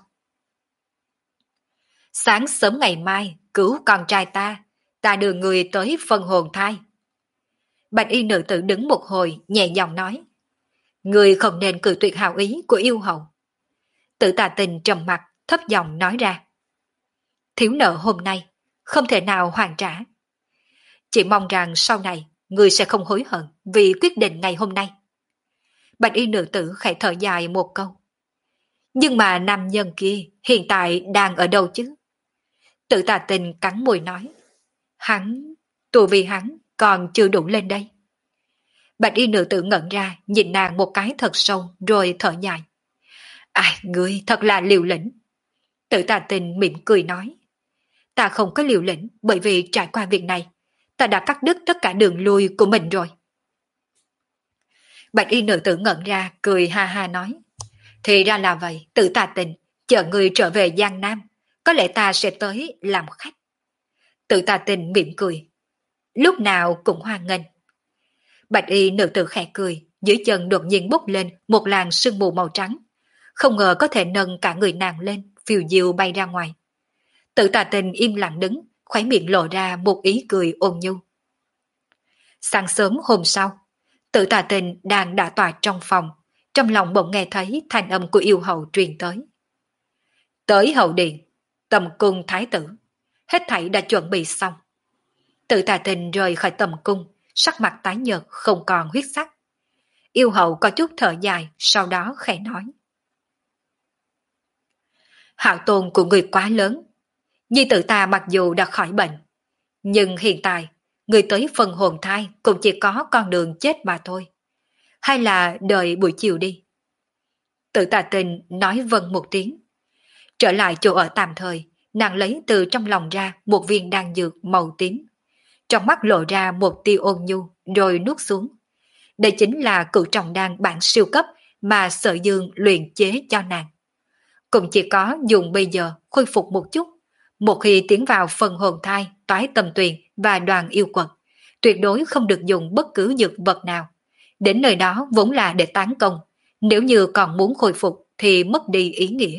Sáng sớm ngày mai, cứu con trai ta, ta đưa người tới phân hồn thai. Bạch y nữ tử đứng một hồi, nhẹ giọng nói. Người không nên cự tuyệt hào ý của yêu hầu. Tự Tà Tình trầm mặt, thấp giọng nói ra. Thiếu nợ hôm nay, không thể nào hoàn trả. Chỉ mong rằng sau này, người sẽ không hối hận vì quyết định ngày hôm nay. Bạch y nữ tử khẽ thở dài một câu. Nhưng mà nam nhân kia hiện tại đang ở đâu chứ? Tự Tà Tình cắn môi nói. Hắn, tù vì hắn còn chưa đủ lên đây. Bạch y nữ tử ngẩn ra, nhìn nàng một cái thật sâu rồi thở dài. Ai, ngươi thật là liều lĩnh. Tự Tà Tình mỉm cười nói. Ta không có liều lĩnh bởi vì trải qua việc này, ta đã cắt đứt tất cả đường lui của mình rồi. Bạch y nữ tử ngẩn ra, cười ha ha nói. Thì ra là vậy, Tự Tà Tình, chờ người trở về Giang Nam, có lẽ ta sẽ tới làm khách. Tự Tà Tình mỉm cười. Lúc nào cũng hoan nghênh. Bạch y nữ tử khẽ cười, dưới chân đột nhiên bốc lên một làn sương mù màu trắng. Không ngờ có thể nâng cả người nàng lên, phiêu diêu bay ra ngoài. Tự Tà Tình im lặng đứng, khóe miệng lộ ra một ý cười ôn nhu. Sáng sớm hôm sau, Tự Tà Tình đang đã tọa trong phòng, trong lòng bỗng nghe thấy thanh âm của yêu hầu truyền tới. Tới hậu điện, tầm cung thái tử, hết thảy đã chuẩn bị xong. Tự Tà Tình rời khỏi tầm cung, sắc mặt tái nhợt không còn huyết sắc. Yêu hầu có chút thở dài, sau đó khẽ nói. Hạo tôn của người quá lớn. Nhi tử ta mặc dù đã khỏi bệnh, nhưng hiện tại, người tới phần hồn thai cũng chỉ có con đường chết mà thôi. Hay là đợi buổi chiều đi. Tự Tà Tình nói vâng một tiếng. Trở lại chỗ ở tạm thời, nàng lấy từ trong lòng ra một viên đan dược màu tím. Trong mắt lộ ra một tia ôn nhu rồi nuốt xuống. Đây chính là cửu trọng đan bản siêu cấp mà Sở Dương luyện chế cho nàng. Cũng chỉ có dùng bây giờ khôi phục một chút. Một khi tiến vào phần hồn thai, toái tâm tuyền và đoàn yêu quật, tuyệt đối không được dùng bất cứ dược vật nào. Đến nơi đó vốn là để tán công, nếu như còn muốn khôi phục thì mất đi ý nghĩa.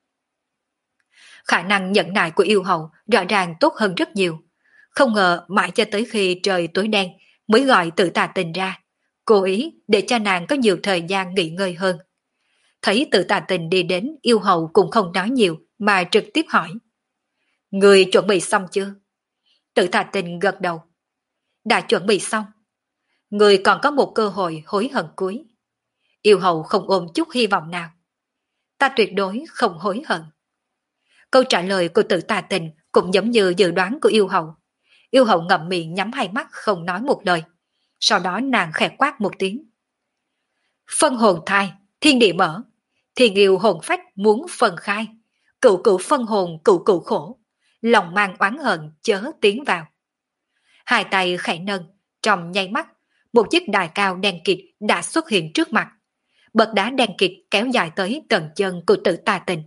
Khả năng nhẫn nại của yêu hậu rõ ràng tốt hơn rất nhiều. Không ngờ mãi cho tới khi trời tối đen mới gọi Tự Tà Tình ra, cố ý để cho nàng có nhiều thời gian nghỉ ngơi hơn. Thấy Tự Tà Tình đi đến, yêu hậu cũng không nói nhiều mà trực tiếp hỏi. Người chuẩn bị xong chưa? Tự Tà Tình gật đầu. Đã chuẩn bị xong. Người còn có một cơ hội hối hận cuối. Yêu hậu không ôm chút hy vọng nào. Ta tuyệt đối không hối hận. Câu trả lời của Tự Tà Tình cũng giống như dự đoán của yêu hậu. Yêu hậu ngậm miệng nhắm hai mắt không nói một lời. Sau đó nàng khẽ quát một tiếng. Phân hồn thai, thiên địa mở. Thiên yêu hồn phách muốn phân khai. Cựu cựu phân hồn cựu cựu khổ. Lòng mang oán hận chớ tiến vào. Hai tay khẽ nâng, trong nháy mắt, một chiếc đài cao đen kịt đã xuất hiện trước mặt. Bậc đá đen kịt kéo dài tới tận chân của Tự Tà Tình.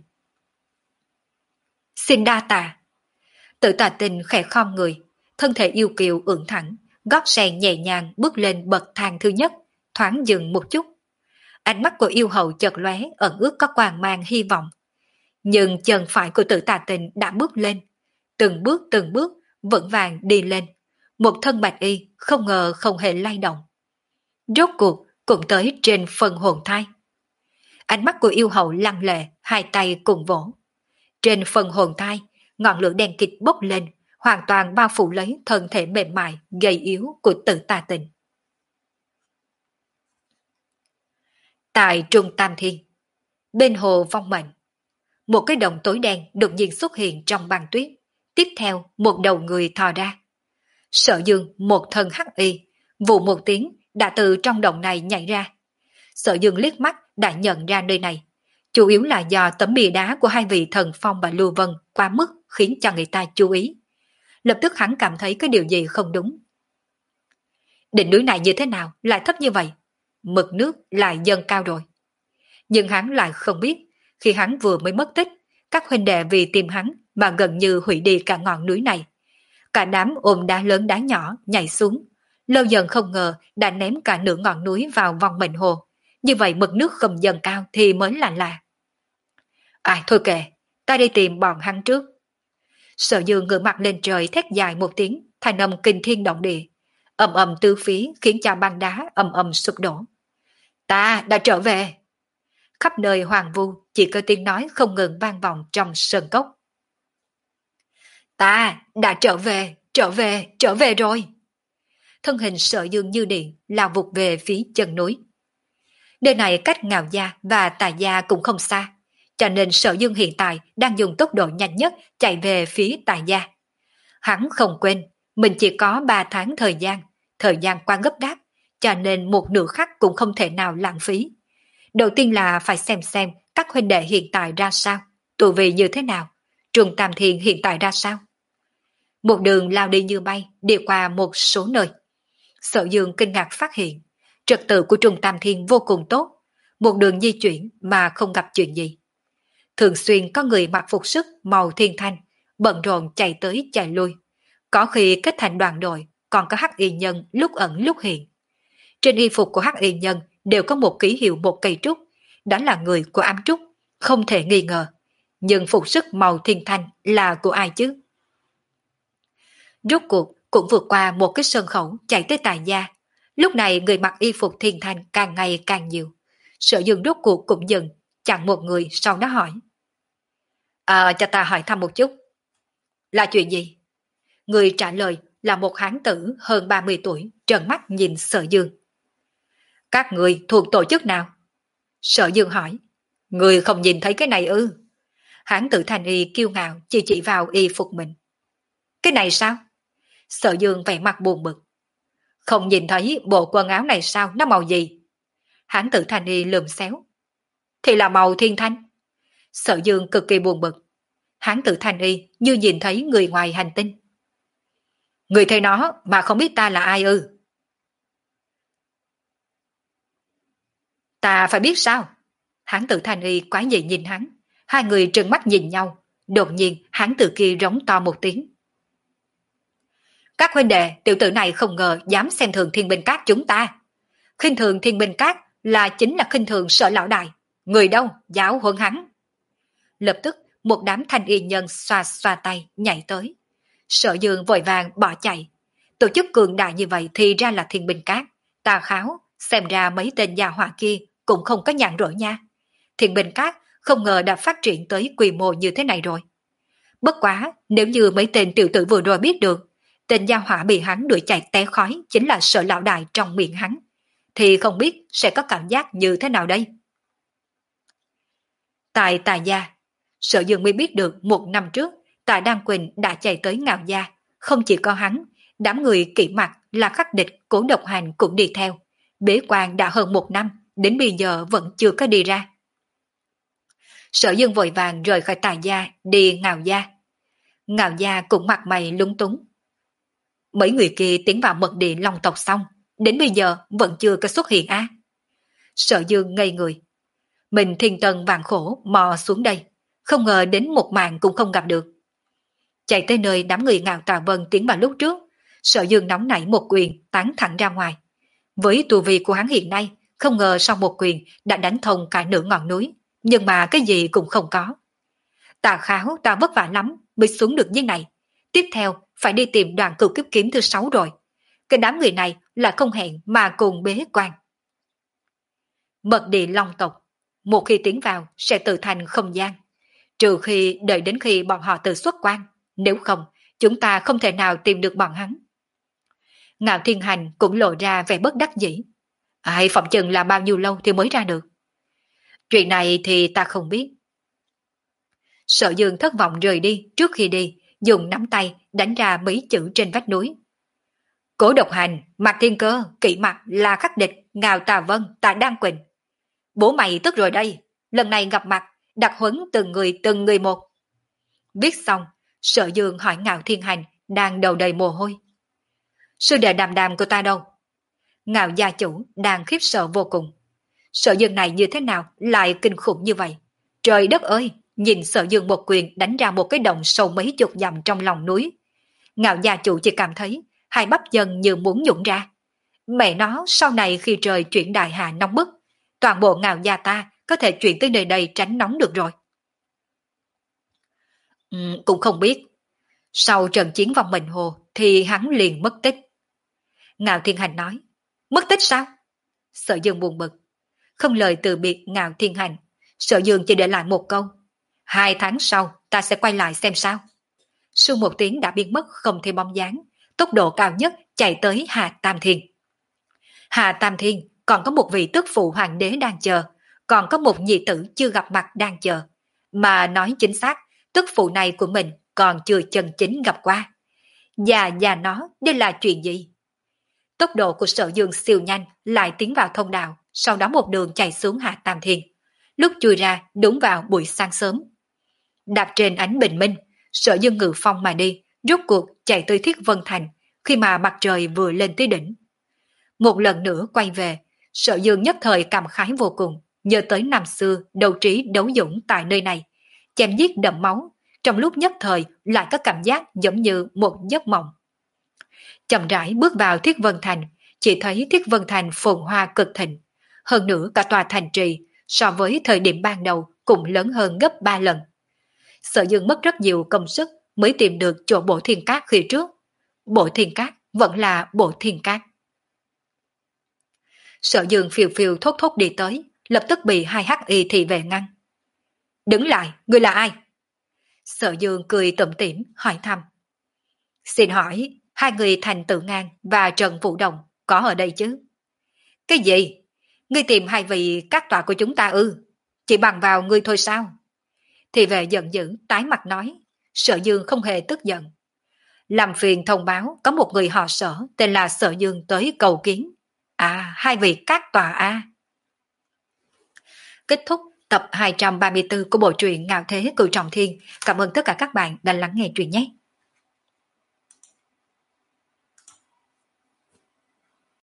Xin đa tạ. Tự Tà Tình khẽ khom người, thân thể yêu kiều ưỡn thẳng, gót sen nhẹ nhàng bước lên bậc thang thứ nhất, thoáng dừng một chút. Ánh mắt của yêu hậu chợt lóe ẩn ước có quang mang hy vọng. Nhưng chân phải của Tự Tà Tình đã bước lên, từng bước từng bước vững vàng đi lên. Một thân bạch y không ngờ không hề lay động. Rốt cuộc cũng tới trên phần hồn thai. Ánh mắt của yêu hậu lăng lệ, hai tay cùng vỗ. Trên phần hồn thai, ngọn lửa đen kịt bốc lên, hoàn toàn bao phủ lấy thân thể mềm mại, gầy yếu của Tự Tà Tình. Tại Trung Tam Thiên, bên hồ vong mệnh, một cái đồng tối đen đột nhiên xuất hiện trong băng tuyết. Tiếp theo, một đầu người thò ra. Sở Dương, một thân hắc y, vụ một tiếng đã từ trong động này nhảy ra. Sở Dương liếc mắt đã nhận ra nơi này, chủ yếu là do tấm bia đá của hai vị thần phong và Lưu Vân quá mức khiến cho người ta chú ý. Lập tức hắn cảm thấy có điều gì không đúng. Đỉnh núi này như thế nào lại thấp như vậy? Mực nước lại dâng cao rồi. Nhưng hắn lại không biết, khi hắn vừa mới mất tích, các huynh đệ vì tìm hắn mà gần như hủy đi cả ngọn núi này. Cả đám ôm đá lớn đá nhỏ nhảy xuống, lâu dần không ngờ đã ném cả nửa ngọn núi vào vòng mệnh hồ. Như vậy mực nước không dần cao thì mới là lạ. À thôi kệ, ta đi tìm bọn hắn trước. Sở Dương ngửa mặt lên trời thét dài một tiếng, thanh âm kinh thiên động địa. Ầm ầm tứ phía khiến cho băng đá ầm ầm sụp đổ. Ta đã trở về. Khắp nơi hoàng vu chỉ có tiếng nói không ngừng vang vọng trong sơn cốc. Ta đã trở về, trở về, trở về rồi. Thân hình Sở Dương như điện lao vụt về phía chân núi. Nơi này cách Ngạo Gia và Tà Gia cũng không xa, cho nên Sở Dương hiện tại đang dùng tốc độ nhanh nhất chạy về phía Tà Gia. Hắn không quên, mình chỉ có ba tháng thời gian, thời gian qua gấp gáp, cho nên một nửa khắc cũng không thể nào lãng phí. Đầu tiên là phải xem xem các huynh đệ hiện tại ra sao, tù vị như thế nào, Trùng Tam Thiên hiện tại ra sao. Một đường lao đi như bay, đi qua một số nơi. Sở Dương kinh ngạc phát hiện, trật tự của Trùng Tam Thiên vô cùng tốt, một đường di chuyển mà không gặp chuyện gì. Thường xuyên có người mặc phục sức màu thiên thanh, bận rộn chạy tới chạy lui. Có khi kết thành đoàn đội, còn có hắc y nhân lúc ẩn lúc hiện. Trên y phục của hắc y nhân đều có một ký hiệu một cây trúc, đó là người của ám trúc, không thể nghi ngờ. Nhưng phục sức màu thiên thanh là của ai chứ? Rốt cuộc cũng vượt qua một cái sân khẩu chạy tới Tài Gia. Lúc này người mặc y phục thiên thanh càng ngày càng nhiều. Sở Dương rốt cuộc cũng dừng, chặn một người sau đó hỏi. À, cho ta hỏi thăm một chút. Là chuyện gì? Người trả lời là một hán tử hơn ba mươi tuổi, trợn mắt nhìn Sở Dương. Các người thuộc tổ chức nào? Sở Dương hỏi. Người không nhìn thấy cái này ư? Hán tử thanh y kiêu ngạo chỉ chỉ vào y phục mình. Cái này sao? Sở Dương vẻ mặt buồn bực. Không nhìn thấy bộ quần áo này sao, nó màu gì? Hán tử thanh y lườm xéo. Thì là màu thiên thanh. Sở Dương cực kỳ buồn bực. Hán tử thanh y như nhìn thấy người ngoài hành tinh. Người thấy nó mà không biết ta là ai ư? Ta phải biết sao? Hán tử thanh y quái dị nhìn hắn. Hai người trừng mắt nhìn nhau. Đột nhiên hán tử kia rống to một tiếng. Các huynh đệ, tiểu tử này không ngờ dám xem thường Thiên Binh Các chúng ta. Khinh thường Thiên Binh Các là chính là khinh thường Sở lão đại. Người đâu, giáo huấn hắn. Lập tức một đám thanh y nhân xoa xoa tay nhảy tới. Sở Dương vội vàng bỏ chạy. Tổ chức cường đại như vậy thì ra là Thiên Binh Các. Tà kháo, xem ra mấy tên gia hỏa kia cũng không có nhàn rỗi nha. Thiên Binh Các không ngờ đã phát triển tới quy mô như thế này rồi. Bất quá, nếu như mấy tên tiểu tử vừa rồi biết được, tên gia hỏa bị hắn đuổi chạy té khói chính là Sở lão đại trong miệng hắn, thì không biết sẽ có cảm giác như thế nào đây. Tại Tà Gia, Sở Dương mới biết được một năm trước Tạ Đan Quỳnh đã chạy tới Ngạo Gia, không chỉ có hắn, đám người kỵ mặt là khắc địch Cố Độc Hành cũng đi theo. Bế quan đã hơn một năm, đến bây giờ vẫn chưa có đi ra. Sở Dương vội vàng rời khỏi Tà Gia đi Ngạo Gia. Ngạo Gia cũng mặt mày lúng túng. Mấy người kia tiến vào mật địa Long tộc xong, đến bây giờ vẫn chưa có xuất hiện á. Sở Dương ngây người. Mình thiên tân vạn khổ mò xuống đây, không ngờ đến một màn cũng không gặp được. Chạy tới nơi đám người Ngạo Tà Vân tiến vào lúc trước, Sở Dương nóng nảy một quyền tán thẳng ra ngoài. Với tu vi của hắn hiện nay, không ngờ sau một quyền đã đánh thông cả nửa ngọn núi, nhưng mà cái gì cũng không có. Tà kháo ta vất vả lắm mới xuống được như này, tiếp theo phải đi tìm đoàn cửu kiếp kiếm thứ sáu rồi. Cái đám người này là không hẹn mà cùng bế quan. Mật địa Long tộc, một khi tiến vào sẽ tự thành không gian, trừ khi đợi đến khi bọn họ tự xuất quan, nếu không chúng ta không thể nào tìm được bọn hắn. Ngạo Thiên Hành cũng lộ ra vẻ bất đắc dĩ. Ai phỏng chừng là bao nhiêu lâu thì mới ra được. Chuyện này thì ta không biết. Sở Dương thất vọng rời đi, trước khi đi dùng nắm tay đánh ra mấy chữ trên vách núi. Cố Độc Hành, Mạc Thiên Cơ, Kỵ Mặt là khắc địch, Ngạo Tà Vân, Tạ Đan Quỳnh. Bố mày tức rồi đây, lần này gặp mặt, đặc huấn từng người từng người một. Viết xong, Sở Dương hỏi Ngạo Thiên Hành đang đầu đầy mồ hôi. Sư đệ Đàm Đàm của ta đâu? Ngạo gia chủ đang khiếp sợ vô cùng. Sở Dương này như thế nào lại kinh khủng như vậy? Trời đất ơi, nhìn Sở Dương một quyền đánh ra một cái động sâu mấy chục dặm trong lòng núi. Ngạo gia chủ chỉ cảm thấy hai bắp chân như muốn nhũn ra. Mẹ nó sau này khi trời chuyển đại hà nóng bức, toàn bộ Ngạo gia ta có thể chuyển tới nơi đây tránh nóng được rồi. Ừ, cũng không biết. Sau trận chiến vòng mệnh hồ thì hắn liền mất tích. Ngạo Thiên Hành nói, mất tích sao? Sở Dương buồn bực. Không lời từ biệt Ngạo Thiên Hành, Sở Dương chỉ để lại một câu. Hai tháng sau ta sẽ quay lại xem sao. Sau một tiếng đã biến mất không thêm bóng dáng, tốc độ cao nhất chạy tới Hà Tam Thiên. Hà Tam Thiên còn có một vị tức phụ hoàng đế đang chờ, còn có một nhị tử chưa gặp mặt đang chờ. Mà nói chính xác, tức phụ này của mình còn chưa chân chính gặp qua. Và và nó, đây là chuyện gì? Tốc độ của Sở Dương siêu nhanh lại tiến vào thông đạo, sau đó một đường chạy xuống Hạ Tam Thiên. Lúc chui ra đúng vào buổi sáng sớm. Đạp trên ánh bình minh, Sở Dương ngự phong mà đi, rốt cuộc chạy tới Thiết Vân Thành khi mà mặt trời vừa lên tới đỉnh. Một lần nữa quay về, Sở Dương nhất thời cảm khái vô cùng, nhớ tới năm xưa đấu trí đấu dũng tại nơi này, chém giết đẫm máu, trong lúc nhất thời lại có cảm giác giống như một giấc mộng. Chậm rãi bước vào Thiết Vân Thành, chỉ thấy Thiết Vân Thành phồn hoa cực thịnh, hơn nữa cả tòa thành trì so với thời điểm ban đầu cũng lớn hơn gấp ba lần. Sở Dương mất rất nhiều công sức mới tìm được chỗ Bộ Thiên Cát khi trước. Bộ Thiên Cát vẫn là Bộ Thiên Cát. Sở Dương phiêu phiêu thốt thốt đi tới, lập tức bị hai hắc y thị vệ ngăn. Đứng lại, ngươi là ai? Sở Dương cười tủm tỉm hỏi thăm. Xin hỏi, hai người Thành Tự Ngang và Trần Vũ Đồng có ở đây chứ? Cái gì? Ngươi tìm hai vị các tọa của chúng ta ư? Chỉ bằng vào ngươi thôi sao? Thị vệ giận dữ tái mặt nói. Sở Dương không hề tức giận. Làm phiền thông báo có một người họ Sở tên là Sở Dương tới cầu kiến. À, hai vị các tòa a. Kết thúc tập hai trăm ba mươi tư của bộ truyện Ngạo Thế Cửu Trọng Thiên. Cảm ơn tất cả các bạn đã lắng nghe truyện nhé.